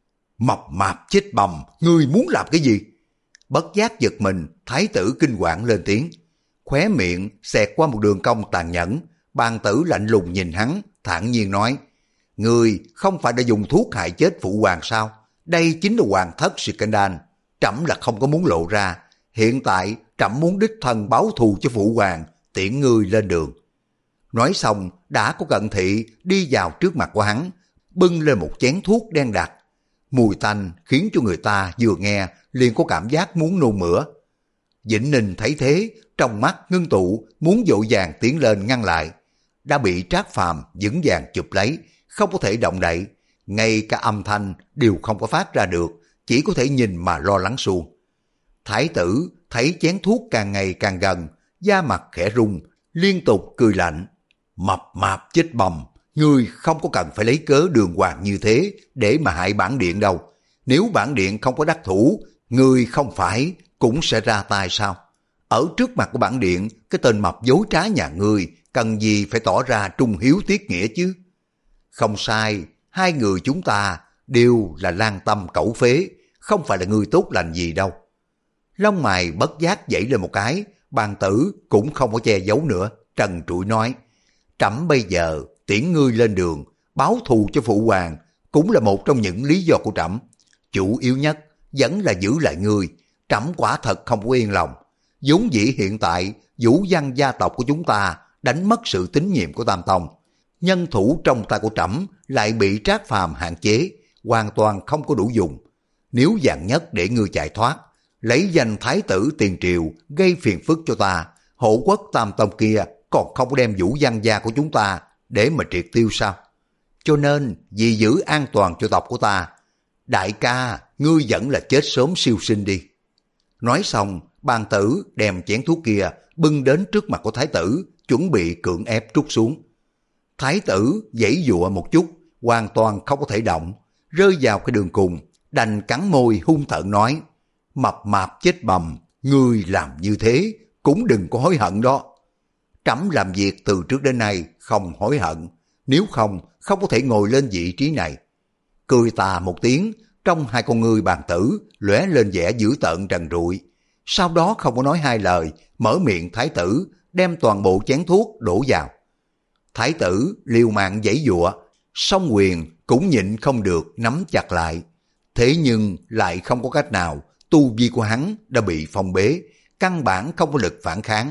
Mập mạp chết bầm, ngươi muốn làm cái gì? Bất giác giật mình, thái tử kinh hoàng lên tiếng, khóe miệng xẹt qua một đường cong tàn nhẫn. Bàn tử lạnh lùng nhìn hắn, thản nhiên nói, ngươi không phải đã dùng thuốc hại chết phụ hoàng sao? Đây chính là hoàng thất Scandal, trẫm là không có muốn lộ ra. Hiện tại trẫm muốn đích thân báo thù cho phụ hoàng, tiễn ngươi lên đường. Nói xong đã có cận thị đi vào trước mặt của hắn, bưng lên một chén thuốc đen đặc. Mùi tanh khiến cho người ta vừa nghe liền có cảm giác muốn nôn mửa. Vĩnh Ninh thấy thế, trong mắt ngưng tụ, muốn vội vàng tiến lên ngăn lại, đã bị Trác Phàm vững vàng chụp lấy, không có thể động đậy, ngay cả âm thanh đều không có phát ra được, chỉ có thể nhìn mà lo lắng suông. Thái tử thấy chén thuốc càng ngày càng gần, da mặt khẽ rung, liên tục cười lạnh. Mập mạp chết bầm, ngươi không có cần phải lấy cớ đường hoàng như thế để mà hại bản điện đâu. Nếu bản điện không có đắc thủ, ngươi không phải cũng sẽ ra tay sao? Ở trước mặt của bản điện, cái tên mập dối trá nhà ngươi cần gì phải tỏ ra trung hiếu tiết nghĩa chứ? Không sai, hai người chúng ta đều là lang tâm cẩu phế, không phải là người tốt lành gì đâu. Lông mày bất giác dậy lên một cái, bàn tử cũng không có che giấu nữa, trần trụi nói, trẫm bây giờ tiễn ngươi lên đường, báo thù cho phụ hoàng, cũng là một trong những lý do của trẫm. Chủ yếu nhất vẫn là giữ lại ngươi, trẫm quả thật không có yên lòng. Vốn dĩ hiện tại vũ văn gia tộc của chúng ta đánh mất sự tín nhiệm của Tam Tông, nhân thủ trong tay của trẫm lại bị Trác Phàm hạn chế, hoàn toàn không có đủ dùng. Nếu vạn nhất để ngươi chạy thoát, lấy danh thái tử tiền triều gây phiền phức cho ta, hộ quốc Tam Tông kia còn không có đem vũ văn gia của chúng ta để mà triệt tiêu sao? Cho nên vì giữ an toàn cho tộc của ta, đại ca ngươi vẫn là chết sớm siêu sinh đi. Nói xong, bàn tử đem chén thuốc kia bưng đến trước mặt của thái tử, chuẩn bị cưỡng ép trút xuống. Thái tử giãy giụa một chút, hoàn toàn không có thể động, rơi vào cái đường cùng, đành cắn môi hung tợn nói, mập mạp chết bầm, ngươi làm như thế cũng đừng có hối hận đó. Trẫm làm việc từ trước đến nay không hối hận, nếu không không có thể ngồi lên vị trí này. Cười tà một tiếng, trong hai con ngươi bàn tử lóe lên vẻ dữ tợn trần trụi. Sau đó không có nói hai lời, mở miệng thái tử đem toàn bộ chén thuốc đổ vào. Thái tử liều mạng giãy giụa, song quyền cũng nhịn không được nắm chặt lại. Thế nhưng lại không có cách nào, tu vi của hắn đã bị phong bế, căn bản không có lực phản kháng,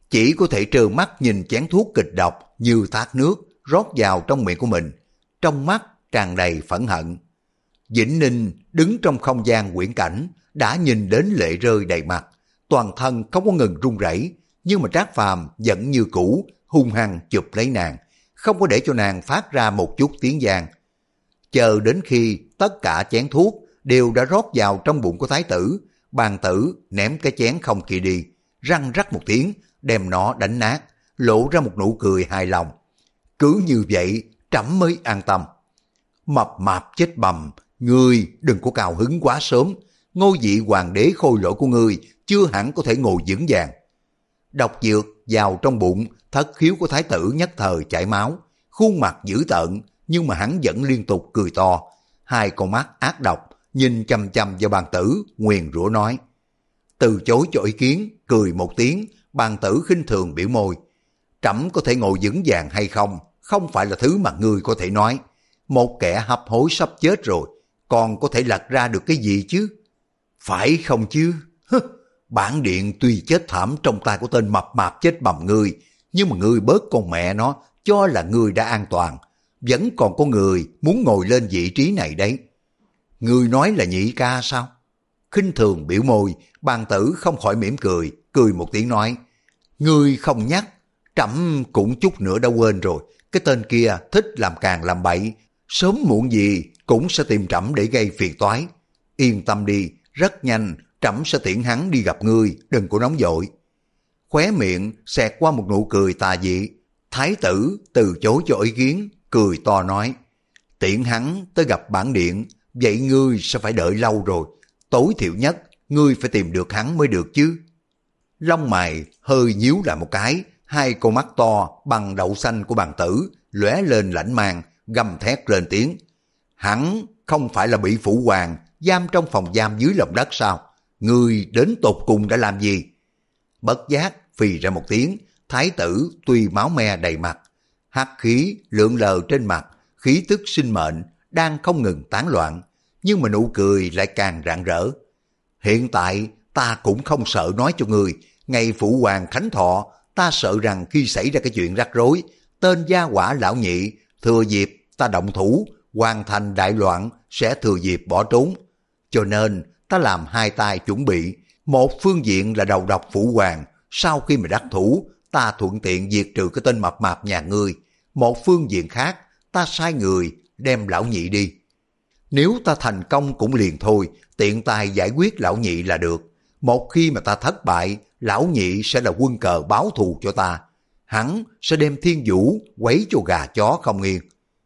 chỉ có thể trơ mắt nhìn chén thuốc kịch độc như thác nước rót vào trong miệng của mình, trong mắt tràn đầy phẫn hận. Vĩnh Ninh đứng trong không gian huyễn cảnh, đã nhìn đến lệ rơi đầy mặt, toàn thân không có ngừng run rẩy, nhưng mà Trác Phàm vẫn như cũ hung hăng chụp lấy nàng, không có để cho nàng phát ra một chút tiếng vang. Chờ đến khi tất cả chén thuốc đều đã rót vào trong bụng của thái tử, bàn tử ném cái chén không kia đi, răng rắc một tiếng, đem nó đánh nát, lộ ra một nụ cười hài lòng. Cứ như vậy, trẫm mới an tâm. Mập mạp chết bầm, ngươi đừng có cao hứng quá sớm, ngôi vị hoàng đế khôi lỗi của ngươi chưa hẳn có thể ngồi vững vàng. Độc dược vào trong bụng, thất khiếu của thái tử nhất thời chảy máu, khuôn mặt dữ tợn, nhưng mà hắn vẫn liên tục cười to, hai con mắt ác độc nhìn chằm chằm vào bàn tử, nguyền rủa nói. Từ chối cho ý kiến, cười một tiếng, bàn tử khinh thường biểu môi. Trẫm có thể ngồi vững vàng hay không, không phải là thứ mà ngươi có thể nói. Một kẻ hấp hối sắp chết rồi, còn có thể lật ra được cái gì chứ? Phải không chứ? Bản điện tuy chết thảm trong tay của tên mập mạp chết bầm ngươi, nhưng mà ngươi bớt con mẹ nó, cho là ngươi đã an toàn. Vẫn còn có người muốn ngồi lên vị trí này đấy. Ngươi nói là nhị ca sao? Khinh thường biểu môi, bàn tử không khỏi mỉm cười, cười một tiếng nói. Ngươi không nhắc, trẫm cũng chút nữa đã quên rồi. Cái tên kia thích làm càng làm bậy, sớm muộn gì cũng sẽ tìm trẫm để gây phiền toái. Yên tâm đi, rất nhanh trẫm sẽ tiễn hắn đi gặp ngươi, đừng có nóng vội. Khóe miệng xẹt qua một nụ cười tà dị, thái tử từ chối cho ý kiến, cười to nói. Tiễn hắn tới gặp bản điện, vậy ngươi sẽ phải đợi lâu rồi, tối thiểu nhất ngươi phải tìm được hắn mới được chứ. Lông mày hơi nhíu lại một cái, hai con mắt to bằng đậu xanh của bàn tử lóe lên lãnh mang, gầm thét lên tiếng. Hắn không phải là bị phụ hoàng giam trong phòng giam dưới lòng đất sao? Ngươi đến tột cùng đã làm gì? Bất giác phì ra một tiếng, thái tử tuy máu me đầy mặt, hắc khí lượn lờ trên mặt, khí tức sinh mệnh đang không ngừng tán loạn, nhưng mà nụ cười lại càng rạng rỡ. Hiện tại ta cũng không sợ nói cho ngươi, ngày phụ hoàng khánh thọ, ta sợ rằng khi xảy ra cái chuyện rắc rối, tên gia hỏa lão nhị thừa dịp ta động thủ, hoàn thành đại loạn sẽ thừa dịp bỏ trốn. Cho nên ta làm hai tay chuẩn bị, một phương diện là đầu độc phụ hoàng, sau khi mà đắc thủ, ta thuận tiện diệt trừ cái tên mập mạp nhà ngươi. Một phương diện khác, ta sai người đem lão nhị đi. Nếu ta thành công cũng liền thôi, tiện tay giải quyết lão nhị là được. Một khi mà ta thất bại, lão nhị sẽ là quân cờ báo thù cho ta. Hắn sẽ đem thiên vũ quấy cho gà chó không yên.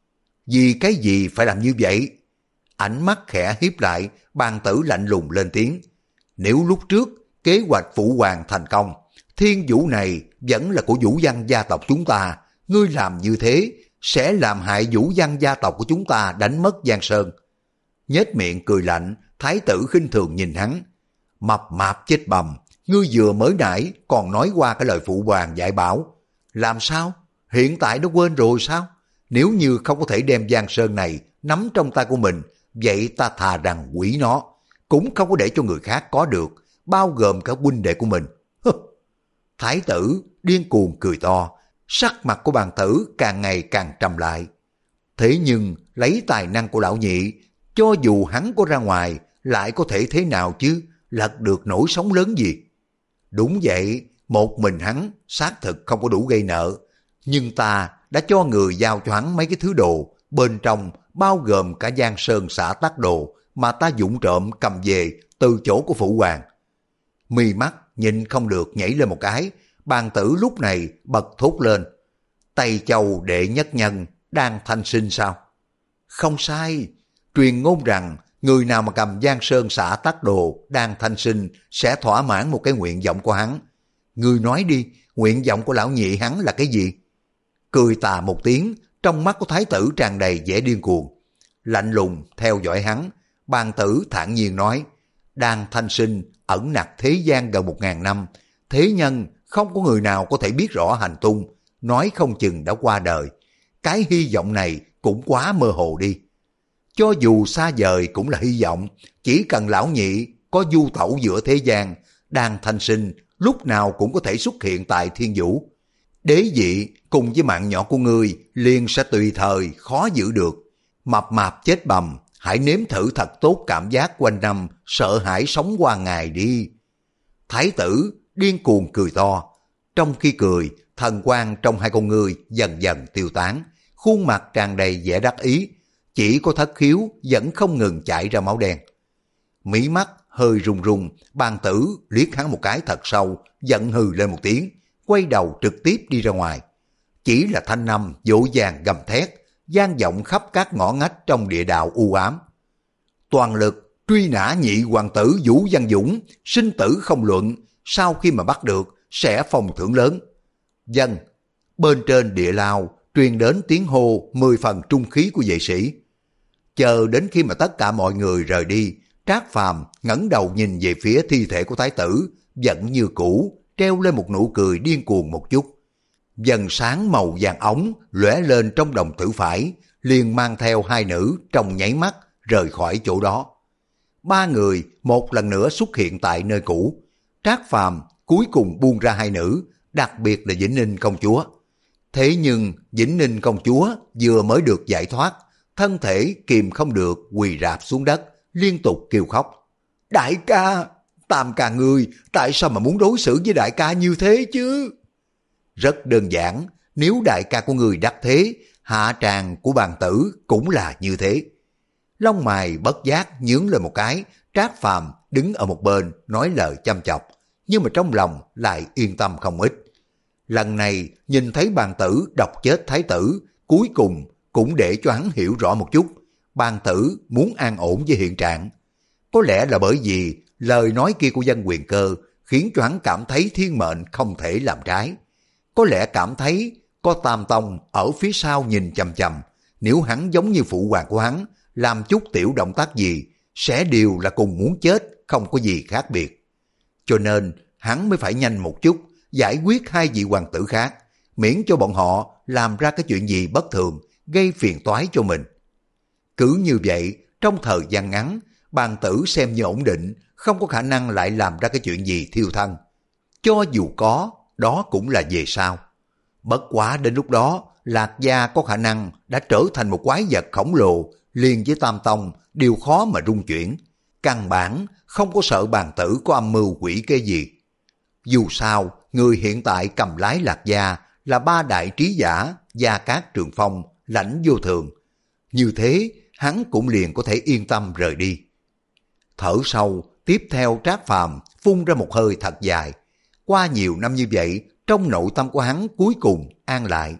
Vì cái gì phải làm như vậy? Ánh mắt khẽ hiếp lại, bàn tử lạnh lùng lên tiếng. Nếu lúc trước kế hoạch phụ hoàng thành công, thiên vũ này vẫn là của vũ văn gia tộc chúng ta. Ngươi làm như thế sẽ làm hại vũ văn gia tộc của chúng ta đánh mất Giang Sơn. Nhếch miệng cười lạnh, thái tử khinh thường nhìn hắn. Mập mạp chết bầm, ngươi vừa mới nãy còn nói qua cái lời phụ hoàng dạy bảo. Làm sao? Hiện tại nó quên rồi sao? Nếu như không có thể đem Giang Sơn này nắm trong tay của mình, vậy ta thà rằng quỷ nó, cũng không có để cho người khác có được, bao gồm cả huynh đệ của mình. Thái tử điên cuồng cười to, sắc mặt của bàn tử càng ngày càng trầm lại. Thế nhưng lấy tài năng của lão nhị, cho dù hắn có ra ngoài, lại có thể thế nào chứ, lật được nổi sóng lớn gì. Đúng vậy, một mình hắn xác thực không có đủ gây nợ, nhưng ta đã cho người giao cho hắn mấy cái thứ đồ, bên trong bao gồm cả Giang Sơn xã tắc đồ mà ta vụng trộm cầm về từ chỗ của phụ hoàng. Mi mắt nhìn không được nhảy lên một cái, bàn tử lúc này bật thốt lên. Tây Châu đệ nhất nhân đang thanh sinh sao? Không sai, truyền ngôn rằng người nào mà cầm Giang Sơn xã tắc đồ đang thanh sinh sẽ thỏa mãn một cái nguyện vọng của hắn. Ngươi nói đi, nguyện vọng của lão nhị hắn là cái gì? Cười tà một tiếng, trong mắt của thái tử tràn đầy vẻ điên cuồng. Lạnh lùng theo dõi hắn, bàn tử thản nhiên nói, đang thanh sinh ẩn nặc thế gian gần một ngàn năm, thế nhân không có người nào có thể biết rõ hành tung, nói không chừng đã qua đời. Cái hy vọng này cũng quá mơ hồ đi. Cho dù xa vời cũng là hy vọng, chỉ cần lão nhị có du tẩu giữa thế gian, đang thanh sinh lúc nào cũng có thể xuất hiện tại thiên vũ. Đế vị cùng với mạng nhỏ của ngươi liền sẽ tùy thời khó giữ được. Mập mạp chết bầm, hãy nếm thử thật tốt cảm giác quanh năm sợ hãi sống qua ngày đi. Thái tử điên cuồng cười to. Trong khi cười, thần quang trong hai con ngươi dần dần tiêu tán, khuôn mặt tràn đầy vẻ đắc ý, chỉ có thất khiếu vẫn không ngừng chảy ra máu đen. Mí mắt hơi run run, bàn tử liếc hắn một cái thật sâu, giận hừ lên một tiếng, quay đầu trực tiếp đi ra ngoài. Chỉ là thanh âm dỗ dàng gầm thét, vang vọng khắp các ngõ ngách trong địa đạo u ám. Toàn lực truy nã nhị hoàng tử Vũ Văn Dũng, sinh tử không luận, sau khi mà bắt được sẽ phong thưởng lớn. Dân, bên trên địa lao truyền đến tiếng hô mười phần trung khí của vệ sĩ. Chờ đến khi mà tất cả mọi người rời đi, Trác Phàm ngẩng đầu nhìn về phía thi thể của thái tử, vẫn như cũ, treo lên một nụ cười điên cuồng một chút. Dần sáng màu vàng ống lóe lên trong đồng tử phải, liền mang theo hai nữ trong nháy mắt rời khỏi chỗ đó. Ba người một lần nữa xuất hiện tại nơi cũ. Trác Phàm cuối cùng buông ra hai nữ, đặc biệt là Vĩnh Ninh công chúa. Thế nhưng Vĩnh Ninh công chúa vừa mới được giải thoát, thân thể kìm không được quỳ rạp xuống đất, liên tục kêu khóc. Đại ca, Tam ca ngươi, tại sao mà muốn đối xử với đại ca như thế chứ? Rất đơn giản, nếu đại ca của người đắc thế, hạ tràng của bàn tử cũng là như thế. Lông mày bất giác nhướng lên một cái, Trác Phàm đứng ở một bên nói lời chăm chọc, nhưng mà trong lòng lại yên tâm không ít. Lần này nhìn thấy bàn tử độc chết thái tử, cuối cùng cũng để cho hắn hiểu rõ một chút, bàn tử muốn an ổn với hiện trạng. Có lẽ là bởi vì lời nói kia của Dân Quyền Cơ khiến cho hắn cảm thấy thiên mệnh không thể làm trái. Có lẽ cảm thấy có Tam Tông ở phía sau nhìn chằm chằm, nếu hắn giống như phụ hoàng của hắn, làm chút tiểu động tác gì, sẽ đều là cùng muốn chết, không có gì khác biệt. Cho nên hắn mới phải nhanh một chút, giải quyết hai vị hoàng tử khác, miễn cho bọn họ làm ra cái chuyện gì bất thường, gây phiền toái cho mình. Cứ như vậy, trong thời gian ngắn, bàn tử xem như ổn định, không có khả năng lại làm ra cái chuyện gì thiêu thân. Cho dù có, đó cũng là về sau. Bất quá đến lúc đó, Lạc Gia có khả năng đã trở thành một quái vật khổng lồ, liền với Tam Tông đều khó mà rung chuyển. Căn bản không có sợ bàn tử có âm mưu quỷ kế gì. Dù sao, người hiện tại cầm lái Lạc Gia là ba đại trí giả Gia Cát Trường Phong, Lãnh Vô Thường. Như thế, hắn cũng liền có thể yên tâm rời đi. Thở sâu, tiếp theo Trác Phàm phun ra một hơi thật dài. Qua nhiều năm như vậy, trong nội tâm của hắn cuối cùng an lại.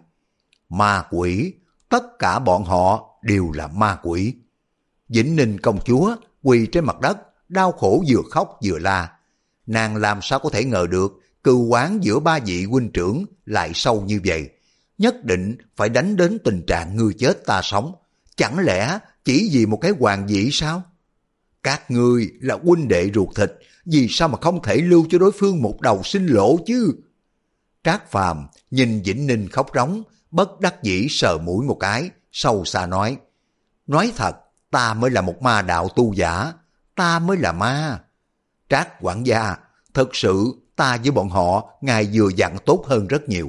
Ma quỷ, tất cả bọn họ đều là ma quỷ. Vĩnh Ninh công chúa quỳ trên mặt đất, đau khổ vừa khóc vừa la. Nàng làm sao có thể ngờ được cừu oán giữa ba vị huynh trưởng lại sâu như vậy. Nhất định phải đánh đến tình trạng ngươi chết ta sống. Chẳng lẽ chỉ vì một cái hoàng vị sao? Các ngươi là huynh đệ ruột thịt, vì sao mà không thể lưu cho đối phương một đầu sinh lộ chứ? Trác Phàm nhìn Vĩnh Ninh khóc rống, bất đắc dĩ sờ mũi một cái, sâu xa nói. Nói thật, ta mới là một ma đạo tu giả, ta mới là ma. Trác quản gia, thật sự ta với bọn họ ngài vừa dặn tốt hơn rất nhiều.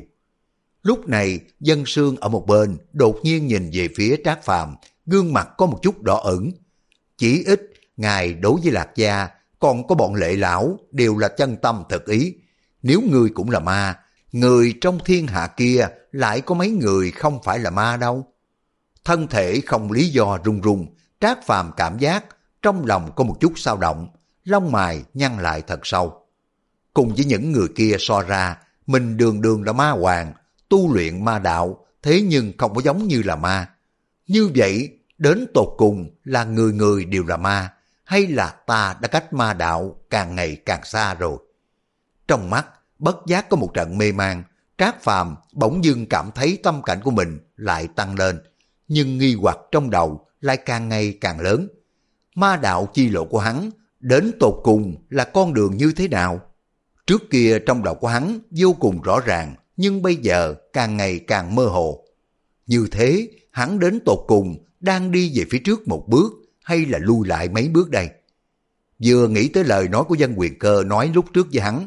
Lúc này, Dân Sương ở một bên đột nhiên nhìn về phía Trác Phàm, gương mặt có một chút đỏ ửng. Chỉ ít, ngài đối với Lạc Gia, còn có bọn Lệ Lão đều là chân tâm thực ý. Nếu ngươi cũng là ma, người trong thiên hạ kia lại có mấy người không phải là ma đâu. Thân thể không lý do run run, Trác Phàm cảm giác trong lòng có một chút dao động, lông mày nhăn lại thật sâu. Cùng với những người kia so ra, mình đường đường là ma hoàng, tu luyện ma đạo, thế nhưng không có giống như là ma. Như vậy, đến tột cùng là người người đều là ma, hay là ta đã cách ma đạo càng ngày càng xa rồi? Trong mắt, bất giác có một trận mê man, Trác Phàm bỗng dưng cảm thấy tâm cảnh của mình lại tăng lên, nhưng nghi hoặc trong đầu lại càng ngày càng lớn. Ma đạo chi lộ của hắn, đến tột cùng là con đường như thế nào? Trước kia trong đầu của hắn vô cùng rõ ràng, nhưng bây giờ càng ngày càng mơ hồ. Như thế, hắn đến tột cùng đang đi về phía trước một bước hay là lui lại mấy bước đây? Vừa nghĩ tới lời nói của Dân Quyền Cơ nói lúc trước với hắn,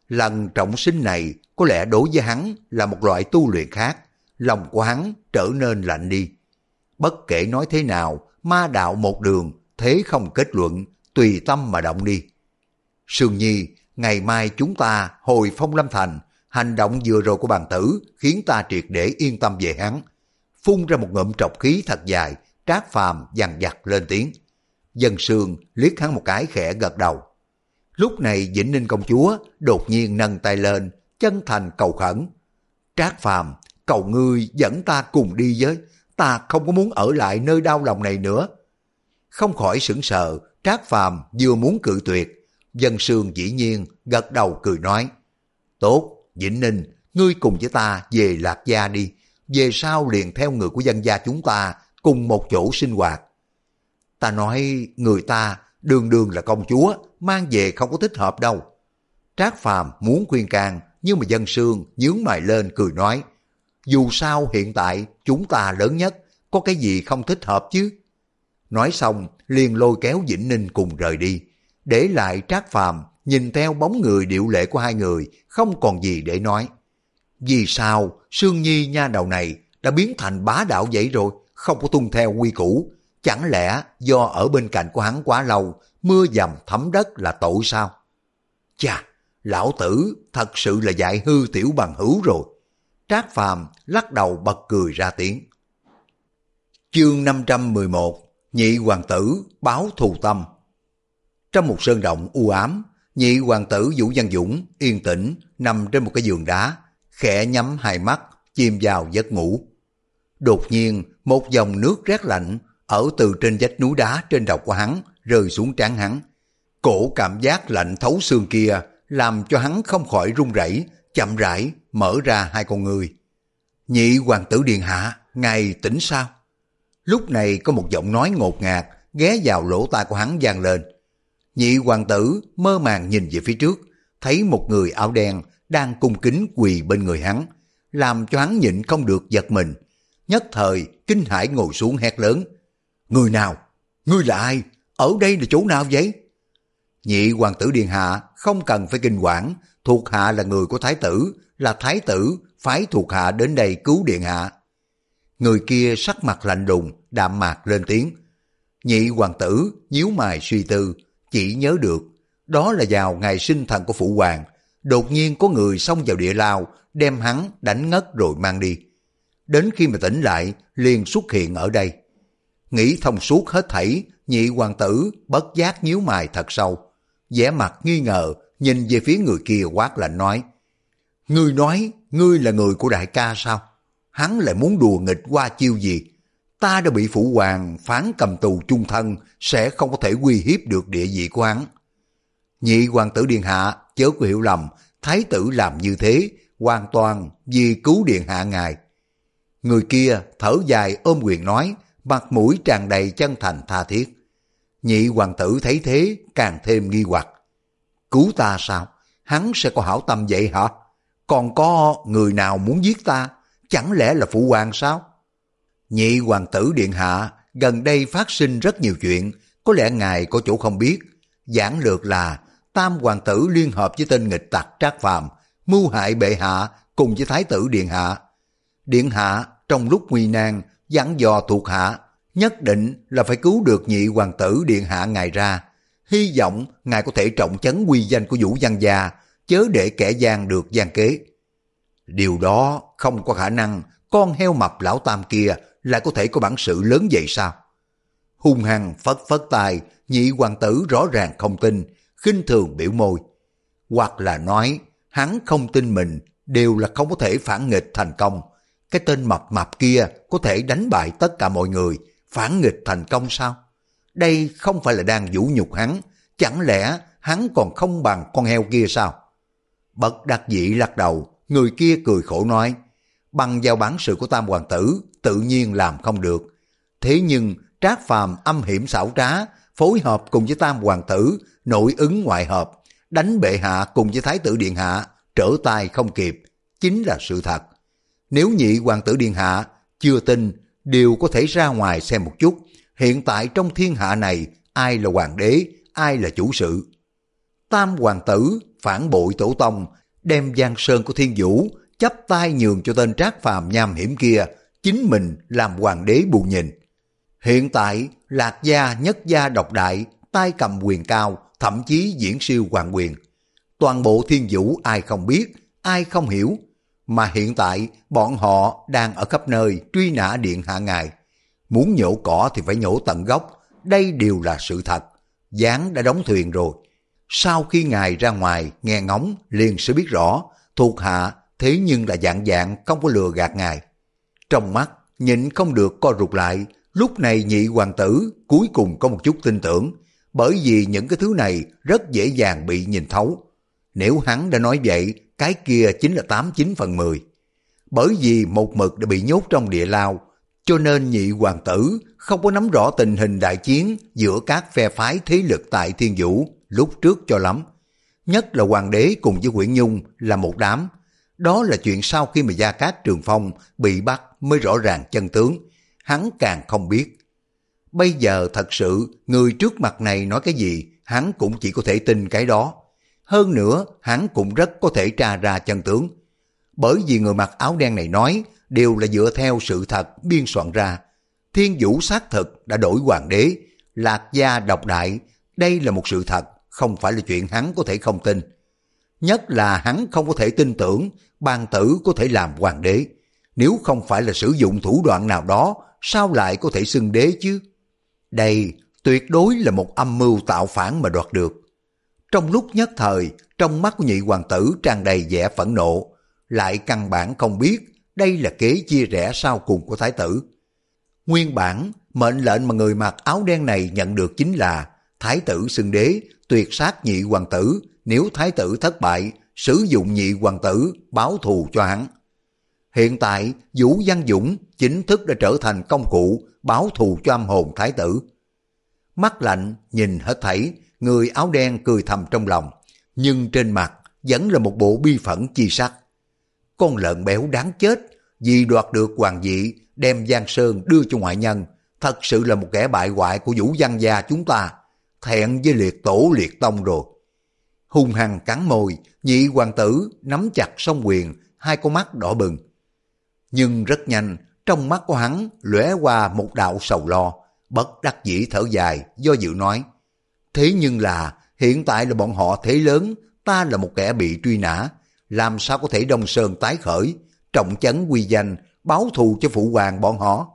lần trọng sinh này có lẽ đối với hắn là một loại tu luyện khác, lòng của hắn trở nên lạnh đi. Bất kể nói thế nào, ma đạo một đường, thế không kết luận, tùy tâm mà động đi. Sương Nhi, ngày mai chúng ta hồi Phong Lâm Thành, hành động vừa rồi của bàn tử khiến ta triệt để yên tâm về hắn. Phun ra một ngụm trọc khí thật dài, Trác Phàm dằn vặt lên tiếng. Dân Sương liếc hắn một cái khẽ gật đầu. Lúc này Vĩnh Ninh công chúa đột nhiên nâng tay lên, chân thành cầu khẩn. Trác Phàm, cầu ngươi dẫn ta cùng đi với, ta không có muốn ở lại nơi đau lòng này nữa. Không khỏi sững sờ, Trác Phàm vừa muốn cự tuyệt, Dân Sương dĩ nhiên gật đầu cười nói. Tốt, Vĩnh Ninh, ngươi cùng với ta về Lạc Gia đi, về sau liền theo người của Dân gia chúng ta cùng một chỗ sinh hoạt. Ta nói người ta đường đường là công chúa, mang về không có thích hợp đâu. Trác Phàm muốn khuyên can, nhưng mà Dân Sương nhướng mày lên cười nói. Dù sao hiện tại chúng ta lớn nhất, có cái gì không thích hợp chứ? Nói xong liền lôi kéo Vĩnh Ninh cùng rời đi, để lại Trác Phàm nhìn theo bóng người điệu lệ của hai người, không còn gì để nói. Vì sao Sương Nhi nha đầu này đã biến thành bá đạo vậy rồi, không có tuân theo quy củ? Chẳng lẽ do ở bên cạnh của hắn quá lâu, mưa dầm thấm đất là tội sao? Chà, lão tử thật sự là dạy hư tiểu bằng hữu rồi. Trác Phàm lắc đầu bật cười ra tiếng. Chương năm trăm mười một, Nhị hoàng tử báo thù tâm. Trong một sơn động u ám, nhị hoàng tử Vũ Văn Dũng yên tĩnh nằm trên một cái giường đá, khẽ nhắm hai mắt, chìm vào giấc ngủ. Đột nhiên, một dòng nước rét lạnh ở từ trên vách núi đá trên đầu của hắn rơi xuống trán hắn. Cổ cảm giác lạnh thấu xương kia làm cho hắn không khỏi run rẩy, chậm rãi mở ra hai con ngươi. Nhị hoàng tử điện hạ, ngài tỉnh sao? Lúc này có một giọng nói ngột ngạt ghé vào lỗ tai của hắn vang lên. Nhị hoàng tử mơ màng nhìn về phía trước, thấy một người áo đen đang cung kính quỳ bên người hắn, làm cho hắn nhịn không được giật mình. Nhất thời kinh hãi ngồi xuống hét lớn. Người nào? Ngươi là ai? Ở đây là chỗ nào vậy? Nhị hoàng tử điện hạ không cần phải kinh quản, thuộc hạ là người của thái tử, là thái tử phái thuộc hạ đến đây cứu điện hạ. Người kia sắc mặt lạnh lùng, đạm mạc lên tiếng. Nhị hoàng tử nhíu mày suy tư, chỉ nhớ được đó là vào ngày sinh thần của phụ hoàng, đột nhiên có người xông vào địa lao, đem hắn đánh ngất rồi mang đi. Đến khi mà tỉnh lại liền xuất hiện ở đây. Nghĩ thông suốt hết thảy, nhị hoàng tử bất giác nhíu mày thật sâu, vẻ mặt nghi ngờ nhìn về phía người kia quát lạnh nói. Ngươi nói ngươi là người của đại ca sao? Hắn lại muốn đùa nghịch qua chiêu gì? Ta đã bị phụ hoàng phán cầm tù chung thân, sẽ không có thể uy hiếp được địa vị của hắn. Nhị hoàng tử điện hạ chớ có hiểu lầm, thái tử làm như thế hoàn toàn vì cứu điện hạ ngài. Người kia thở dài ôm quyền nói, mặt mũi tràn đầy chân thành tha thiết. Nhị hoàng tử thấy thế càng thêm nghi hoặc. Cứu ta sao? Hắn sẽ có hảo tâm vậy hả? Còn có người nào muốn giết ta? Chẳng lẽ là phụ hoàng sao? Nhị hoàng tử điện hạ, gần đây phát sinh rất nhiều chuyện, có lẽ ngài có chỗ không biết. Giảng lược là tam hoàng tử liên hợp với tên nghịch tặc Trác Phàm, mưu hại bệ hạ cùng với thái tử điện hạ. Điện hạ trong lúc nguy nan dặn dò thuộc hạ, nhất định là phải cứu được nhị hoàng tử điện hạ ngài ra. Hy vọng ngài có thể trọng chấn uy danh của Vũ Văn gia, chớ để kẻ gian được gian kế. Điều đó không có khả năng, con heo mập lão tam kia lại có thể có bản sự lớn vậy sao? Hung hăng phất phất tay, nhị hoàng tử rõ ràng không tin, khinh thường biểu môi. Hoặc là nói, hắn không tin mình, đều là không có thể phản nghịch thành công. Cái tên mập mạp kia có thể đánh bại tất cả mọi người, phản nghịch thành công sao? Đây không phải là đang vũ nhục hắn, chẳng lẽ hắn còn không bằng con heo kia sao? Bất đắc dĩ lắc đầu, người kia cười khổ nói, bằng vào bản sự của tam hoàng tử, tự nhiên làm không được. Thế nhưng Trác Phàm âm hiểm xảo trá, phối hợp cùng với tam hoàng tử, nội ứng ngoại hợp, đánh bệ hạ cùng với thái tử điện hạ, trở tay không kịp, chính là sự thật. Nếu nhị hoàng tử điện hạ chưa tin, đều có thể ra ngoài xem một chút, hiện tại trong thiên hạ này ai là hoàng đế, ai là chủ sự. Tam hoàng tử phản bội tổ tông, đem giang sơn của Thiên Vũ chắp tay nhường cho tên trác phàm nham hiểm kia, chính mình làm hoàng đế bù nhìn. Hiện tại Lạc gia nhất gia độc đại, tay cầm quyền cao, thậm chí diễn siêu hoàng quyền. Toàn bộ Thiên Vũ ai không biết, ai không hiểu, mà hiện tại bọn họ đang ở khắp nơi truy nã điện hạ ngài. Muốn nhổ cỏ thì phải nhổ tận gốc, đây đều là sự thật. Gián đã đóng thuyền rồi. Sau khi ngài ra ngoài nghe ngóng liền sẽ biết rõ, thuộc hạ thế nhưng là dạng dạng không có lừa gạt ngài. Trong mắt nhịn không được co rụt lại, lúc này nhị hoàng tử cuối cùng có một chút tin tưởng, bởi vì những cái thứ này rất dễ dàng bị nhìn thấu. Nếu hắn đã nói vậy, cái kia chính là tám chín phần mười. Bởi vì một mực đã bị nhốt trong địa lao, cho nên nhị hoàng tử không có nắm rõ tình hình đại chiến giữa các phe phái thế lực tại Thiên Vũ lúc trước cho lắm. Nhất là hoàng đế cùng với Uyển Nhung là một đám. Đó là chuyện sau khi mà Gia Cát Trường Phong bị bắt mới rõ ràng chân tướng, hắn càng không biết. Bây giờ thật sự người trước mặt này nói cái gì, hắn cũng chỉ có thể tin cái đó. Hơn nữa, hắn cũng rất có thể tra ra chân tướng. Bởi vì người mặc áo đen này nói đều là dựa theo sự thật biên soạn ra. Thiên Vũ xác thực đã đổi hoàng đế, Lạc gia độc đại, đây là một sự thật, không phải là chuyện hắn có thể không tin. Nhất là hắn không có thể tin tưởng Bàn Tử có thể làm hoàng đế. Nếu không phải là sử dụng thủ đoạn nào đó, sao lại có thể xưng đế chứ? Đây tuyệt đối là một âm mưu tạo phản mà đoạt được. Trong lúc nhất thời, trong mắt của nhị hoàng tử tràn đầy vẻ phẫn nộ, lại căn bản không biết đây là kế chia rẽ sau cùng của thái tử. Nguyên bản, mệnh lệnh mà người mặc áo đen này nhận được chính là thái tử xưng đế, tuyệt sát nhị hoàng tử, nếu thái tử thất bại, sử dụng nhị hoàng tử báo thù cho hắn. Hiện tại, Vũ Văn Dũng chính thức đã trở thành công cụ báo thù cho âm hồn thái tử. Mắt lạnh nhìn hết thảy, người áo đen cười thầm trong lòng, nhưng trên mặt vẫn là một bộ bi phẫn chi sắc. Con lợn béo đáng chết, vì đoạt được hoàng vị, đem Giang Sơn đưa cho ngoại nhân, thật sự là một kẻ bại hoại của Vũ Văn gia chúng ta, thẹn với liệt tổ liệt tông rồi. Hung hăng cắn môi, nhị hoàng tử nắm chặt song quyền, hai con mắt đỏ bừng. Nhưng rất nhanh, trong mắt của hắn lóe qua một đạo sầu lo, bất đắc dĩ thở dài, do dự nói: thế nhưng là hiện tại là bọn họ thế lớn, ta là một kẻ bị truy nã, làm sao có thể Đông Sơn tái khởi, trọng chấn quy danh, báo thù cho phụ hoàng bọn họ?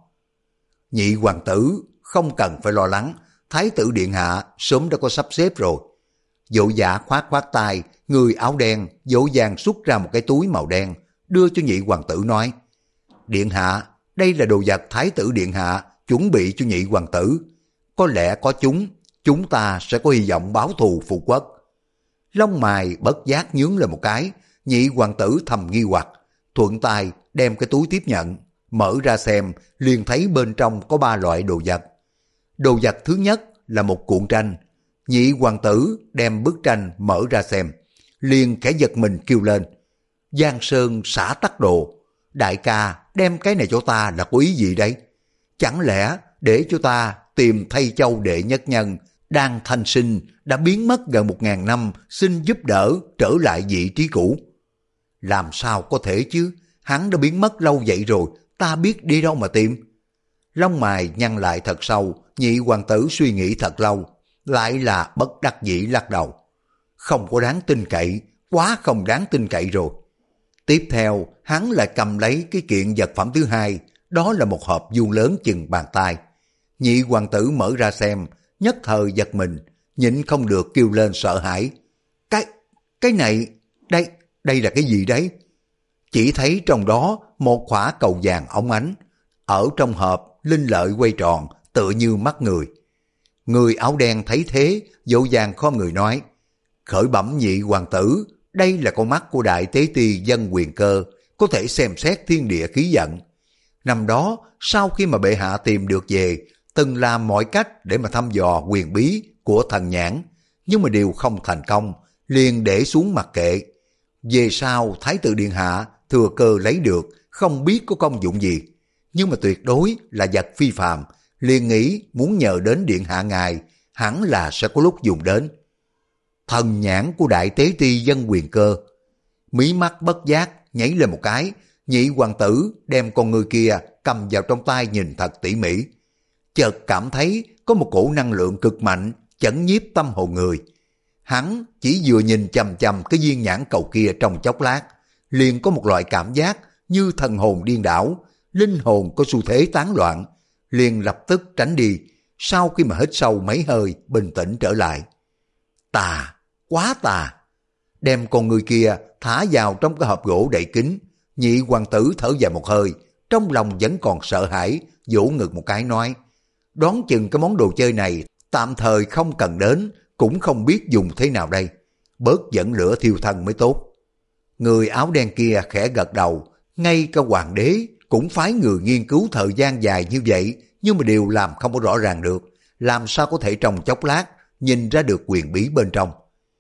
Nhị hoàng tử không cần phải lo lắng, thái tử điện hạ sớm đã có sắp xếp rồi. Dỗ dạ khoát khoát tay, người áo đen dỗ dàng xuất ra một cái túi màu đen, đưa cho nhị hoàng tử nói: điện hạ, đây là đồ vật thái tử điện hạ chuẩn bị cho nhị hoàng tử. Có lẽ có chúng, chúng ta sẽ có hy vọng báo thù phụ quốc. Lông mày bất giác nhướng lên một cái, nhị hoàng tử thầm nghi hoặc, thuận tay đem cái túi tiếp nhận, mở ra xem, liền thấy bên trong có ba loại đồ vật. Đồ vật thứ nhất là một cuộn tranh. Nhị hoàng tử đem bức tranh mở ra xem, liền khẽ giật mình kêu lên: Giang Sơn xả tắc đồ, đại ca đem cái này cho ta là có ý gì đấy? Chẳng lẽ để cho ta tìm thay châu đệ nhất nhân đang thanh sinh đã biến mất gần một ngàn năm, xin giúp đỡ trở lại vị trí cũ? Làm sao có thể chứ, hắn đã biến mất lâu vậy rồi, ta biết đi đâu mà tìm? Lông mày nhăn lại thật sâu, nhị hoàng tử suy nghĩ thật lâu, lại là bất đắc dĩ lắc đầu. Không có đáng tin cậy, quá không đáng tin cậy rồi. Tiếp theo, hắn lại cầm lấy cái kiện vật phẩm thứ hai, đó là một hộp vuông lớn chừng bàn tay. Nhị hoàng tử mở ra xem, nhất thời giật mình, nhịn không được kêu lên sợ hãi. Cái, cái này, đây, đây là cái gì đấy? Chỉ thấy trong đó một khỏa cầu vàng óng ánh, ở trong hộp linh lợi quay tròn, tựa như mắt người. Người áo đen thấy thế, dỗ dàng khom người nói: khởi bẩm nhị hoàng tử, đây là con mắt của đại tế ti dân quyền cơ, có thể xem xét thiên địa khí vận. Năm đó, sau khi mà bệ hạ tìm được về, từng làm mọi cách để mà thăm dò quyền bí của thần nhãn, nhưng mà đều không thành công, liền để xuống mặc kệ. Về sau, thái tử điện hạ thừa cơ lấy được, không biết có công dụng gì, nhưng mà tuyệt đối là vật phi phàm, liền nghĩ muốn nhờ đến điện hạ ngài, hẳn là sẽ có lúc dùng đến. thần nhãn của đại tế ti Dân Quyền Cơ. Mí mắt bất giác nhảy lên một cái, nhị hoàng tử đem con người kia cầm vào trong tay nhìn thật tỉ mỉ. Chợt cảm thấy có một cổ năng lượng cực mạnh chấn nhiếp tâm hồn người. Hắn chỉ vừa nhìn chằm chằm cái viên nhãn cầu kia trong chốc lát, liền có một loại cảm giác như thần hồn điên đảo, linh hồn có xu thế tán loạn, liền lập tức tránh đi. Sau khi mà hít sâu mấy hơi, bình tĩnh trở lại. Tà, quá tà. Đem con người kia thả vào trong cái hộp gỗ đậy kín, nhị hoàng tử thở dài một hơi, trong lòng vẫn còn sợ hãi, vỗ ngực một cái nói, đoán chừng cái món đồ chơi này tạm thời không cần đến, cũng không biết dùng thế nào đây, bớt dẫn lửa thiêu thân mới tốt. Người áo đen kia khẽ gật đầu, ngay cả hoàng đế cũng phái người nghiên cứu thời gian dài như vậy, nhưng mà đều làm không có rõ ràng được, làm sao có thể trong chốc lát nhìn ra được quyền bí bên trong.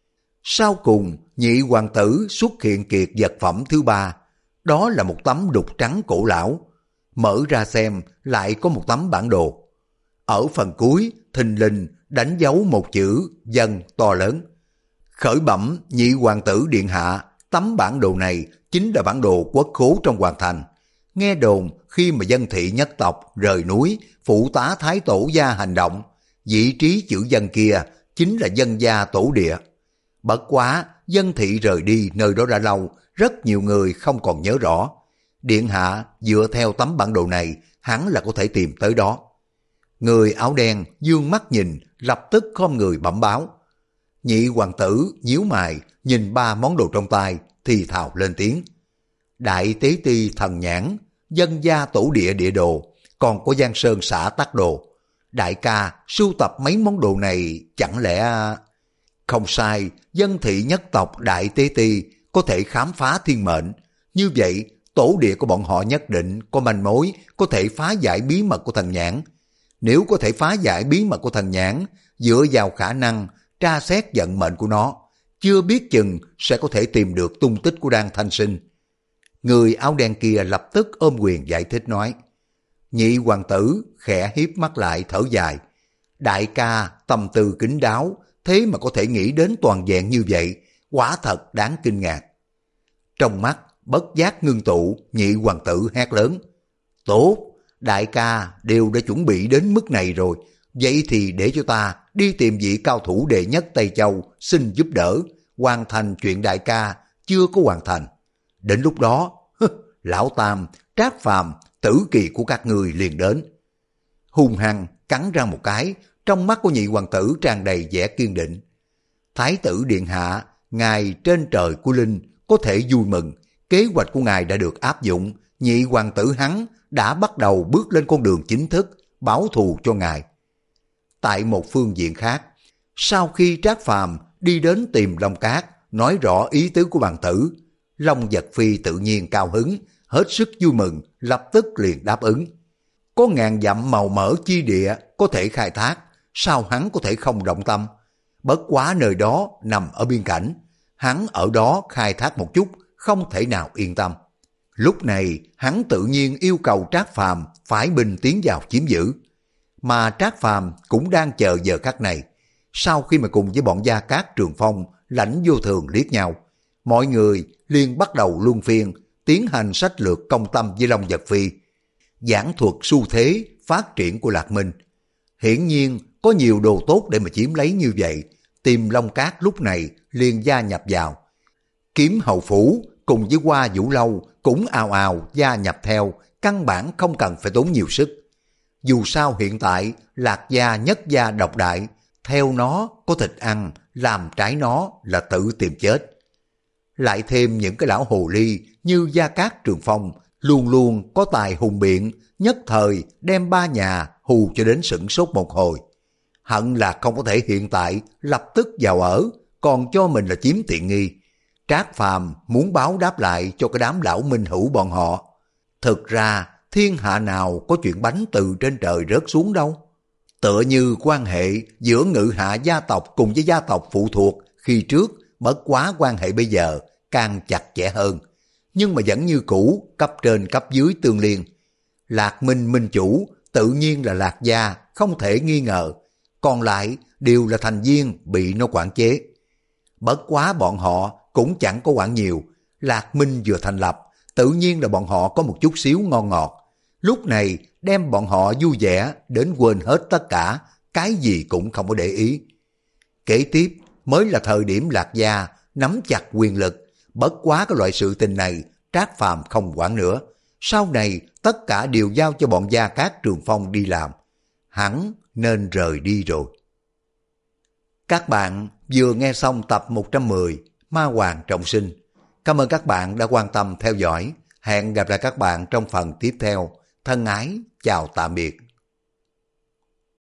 Sau cùng, nhị hoàng tử xuất hiện kiệt vật phẩm thứ ba, đó là một tấm đục trắng cổ lão. Mở ra xem, lại có một tấm bản đồ. Ở phần cuối, thình lình đánh dấu một chữ Dân to lớn. Khởi bẩm nhị hoàng tử điện hạ, tấm bản đồ này chính là bản đồ quốc khố trong hoàng thành. Nghe đồn khi mà Dân thị nhất tộc rời núi, phụ tá thái tổ gia hành động, vị trí chữ Dân kia chính là Dân gia tổ địa. Bất quá, Dân thị rời đi nơi đó đã lâu, rất nhiều người không còn nhớ rõ. Điện hạ dựa theo tấm bản đồ này, hắn là có thể tìm tới đó. Người áo đen dương mắt nhìn, lập tức khom người bẩm báo. Nhị hoàng tử nhíu mày, nhìn ba món đồ trong tay, thì thào lên tiếng. Đại tế ti thần nhãn, Dân gia tổ địa địa đồ, còn có Giang Sơn xã tắc đồ. Đại ca sưu tập mấy món đồ này chẳng lẽ... Không sai, Dân thị nhất tộc đại tế ti có thể khám phá thiên mệnh. Như vậy, tổ địa của bọn họ nhất định có manh mối có thể phá giải bí mật của thần nhãn. Nếu có thể phá giải bí mật của thần nhãn, dựa vào khả năng tra xét vận mệnh của nó, chưa biết chừng sẽ có thể tìm được tung tích của Đan Thanh Sinh. Người áo đen kia lập tức ôm quyền giải thích nói. Nhị hoàng tử khẽ hiếp mắt lại thở dài. Đại ca tâm tư kín đáo, thế mà có thể nghĩ đến toàn vẹn như vậy, quả thật đáng kinh ngạc. Trong mắt bất giác ngưng tụ, nhị hoàng tử hét lớn. Tốt, đại ca đều đã chuẩn bị đến mức này rồi, vậy thì để cho ta đi tìm vị cao thủ đệ nhất Tây Châu xin giúp đỡ, hoàn thành chuyện đại ca chưa có hoàn thành. Đến lúc đó, Lão Tam, Trác Phàm, tử kỳ của các người liền đến. Hung hăng cắn răng một cái, trong mắt của nhị hoàng tử tràn đầy vẻ kiên định. Thái tử điện hạ, ngài trên trời của linh có thể vui mừng, kế hoạch của ngài đã được áp dụng, nhị hoàng tử hắn đã bắt đầu bước lên con đường chính thức, báo thù cho ngài. Tại một phương diện khác, sau khi Trác Phàm đi đến tìm Long Cát, nói rõ ý tứ của bàn tử, Long Vật Phi tự nhiên cao hứng, hết sức vui mừng, lập tức liền đáp ứng. Có ngàn dặm màu mỡ chi địa có thể khai thác, sao hắn có thể không động tâm? Bất quá nơi đó nằm ở biên cảnh, hắn ở đó khai thác một chút, không thể nào yên tâm. Lúc này hắn tự nhiên yêu cầu Trác Phàm phải binh tiến vào chiếm giữ. Mà Trác Phàm cũng đang chờ giờ khắc này. Sau khi mà cùng với bọn Gia Cát Trường Phong, Lãnh Vô Thường liếc nhau, mọi người liền bắt đầu luân phiên tiến hành sách lược công tâm với Long Vật Phi, giảng thuật xu thế phát triển của Lạc Minh. Hiển nhiên có nhiều đồ tốt để mà chiếm lấy như vậy, tìm Long Cát lúc này liền gia nhập vào. Kiếm Hầu Phủ cùng với Hoa Vũ Lâu cũng ào ào gia nhập theo, căn bản không cần phải tốn nhiều sức. Dù sao hiện tại Lạc gia nhất gia độc đại, theo nó có thịt ăn, làm trái nó là tự tìm chết. Lại thêm những cái lão hồ ly như Gia Cát Trường Phong luôn luôn có tài hùng biện, nhất thời đem ba nhà hù cho đến sửng sốt một hồi. Hận là không có thể hiện tại lập tức vào ở, còn cho mình là chiếm tiện nghi. Trác Phàm muốn báo đáp lại cho cái đám lão minh hữu bọn họ. Thực ra thiên hạ nào có chuyện bánh từ trên trời rớt xuống đâu. Tựa như quan hệ giữa Ngự Hạ gia tộc cùng với gia tộc phụ thuộc khi trước, bất quá quan hệ bây giờ càng chặt chẽ hơn. Nhưng mà vẫn như cũ, cấp trên cấp dưới tương liên. Lạc Minh minh chủ tự nhiên là Lạc gia, không thể nghi ngờ. Còn lại đều là thành viên bị nó quản chế. Bất quá bọn họ cũng chẳng có quản nhiều. Lạc Minh vừa thành lập, tự nhiên là bọn họ có một chút xíu ngon ngọt. Lúc này đem bọn họ vui vẻ đến quên hết tất cả, cái gì cũng không có để ý. Kế tiếp mới là thời điểm Lạc Gia nắm chặt quyền lực, bất quá cái loại sự tình này Trác Phàm không quản nữa. Sau này tất cả đều giao cho bọn Gia Cát Trường Phong đi làm. Hắn nên rời đi rồi. Các bạn vừa nghe xong tập một trăm mười Ma Hoàng Trọng Sinh. Cảm ơn các bạn đã quan tâm theo dõi. Hẹn gặp lại các bạn trong phần tiếp theo. Thân ái, chào tạm biệt.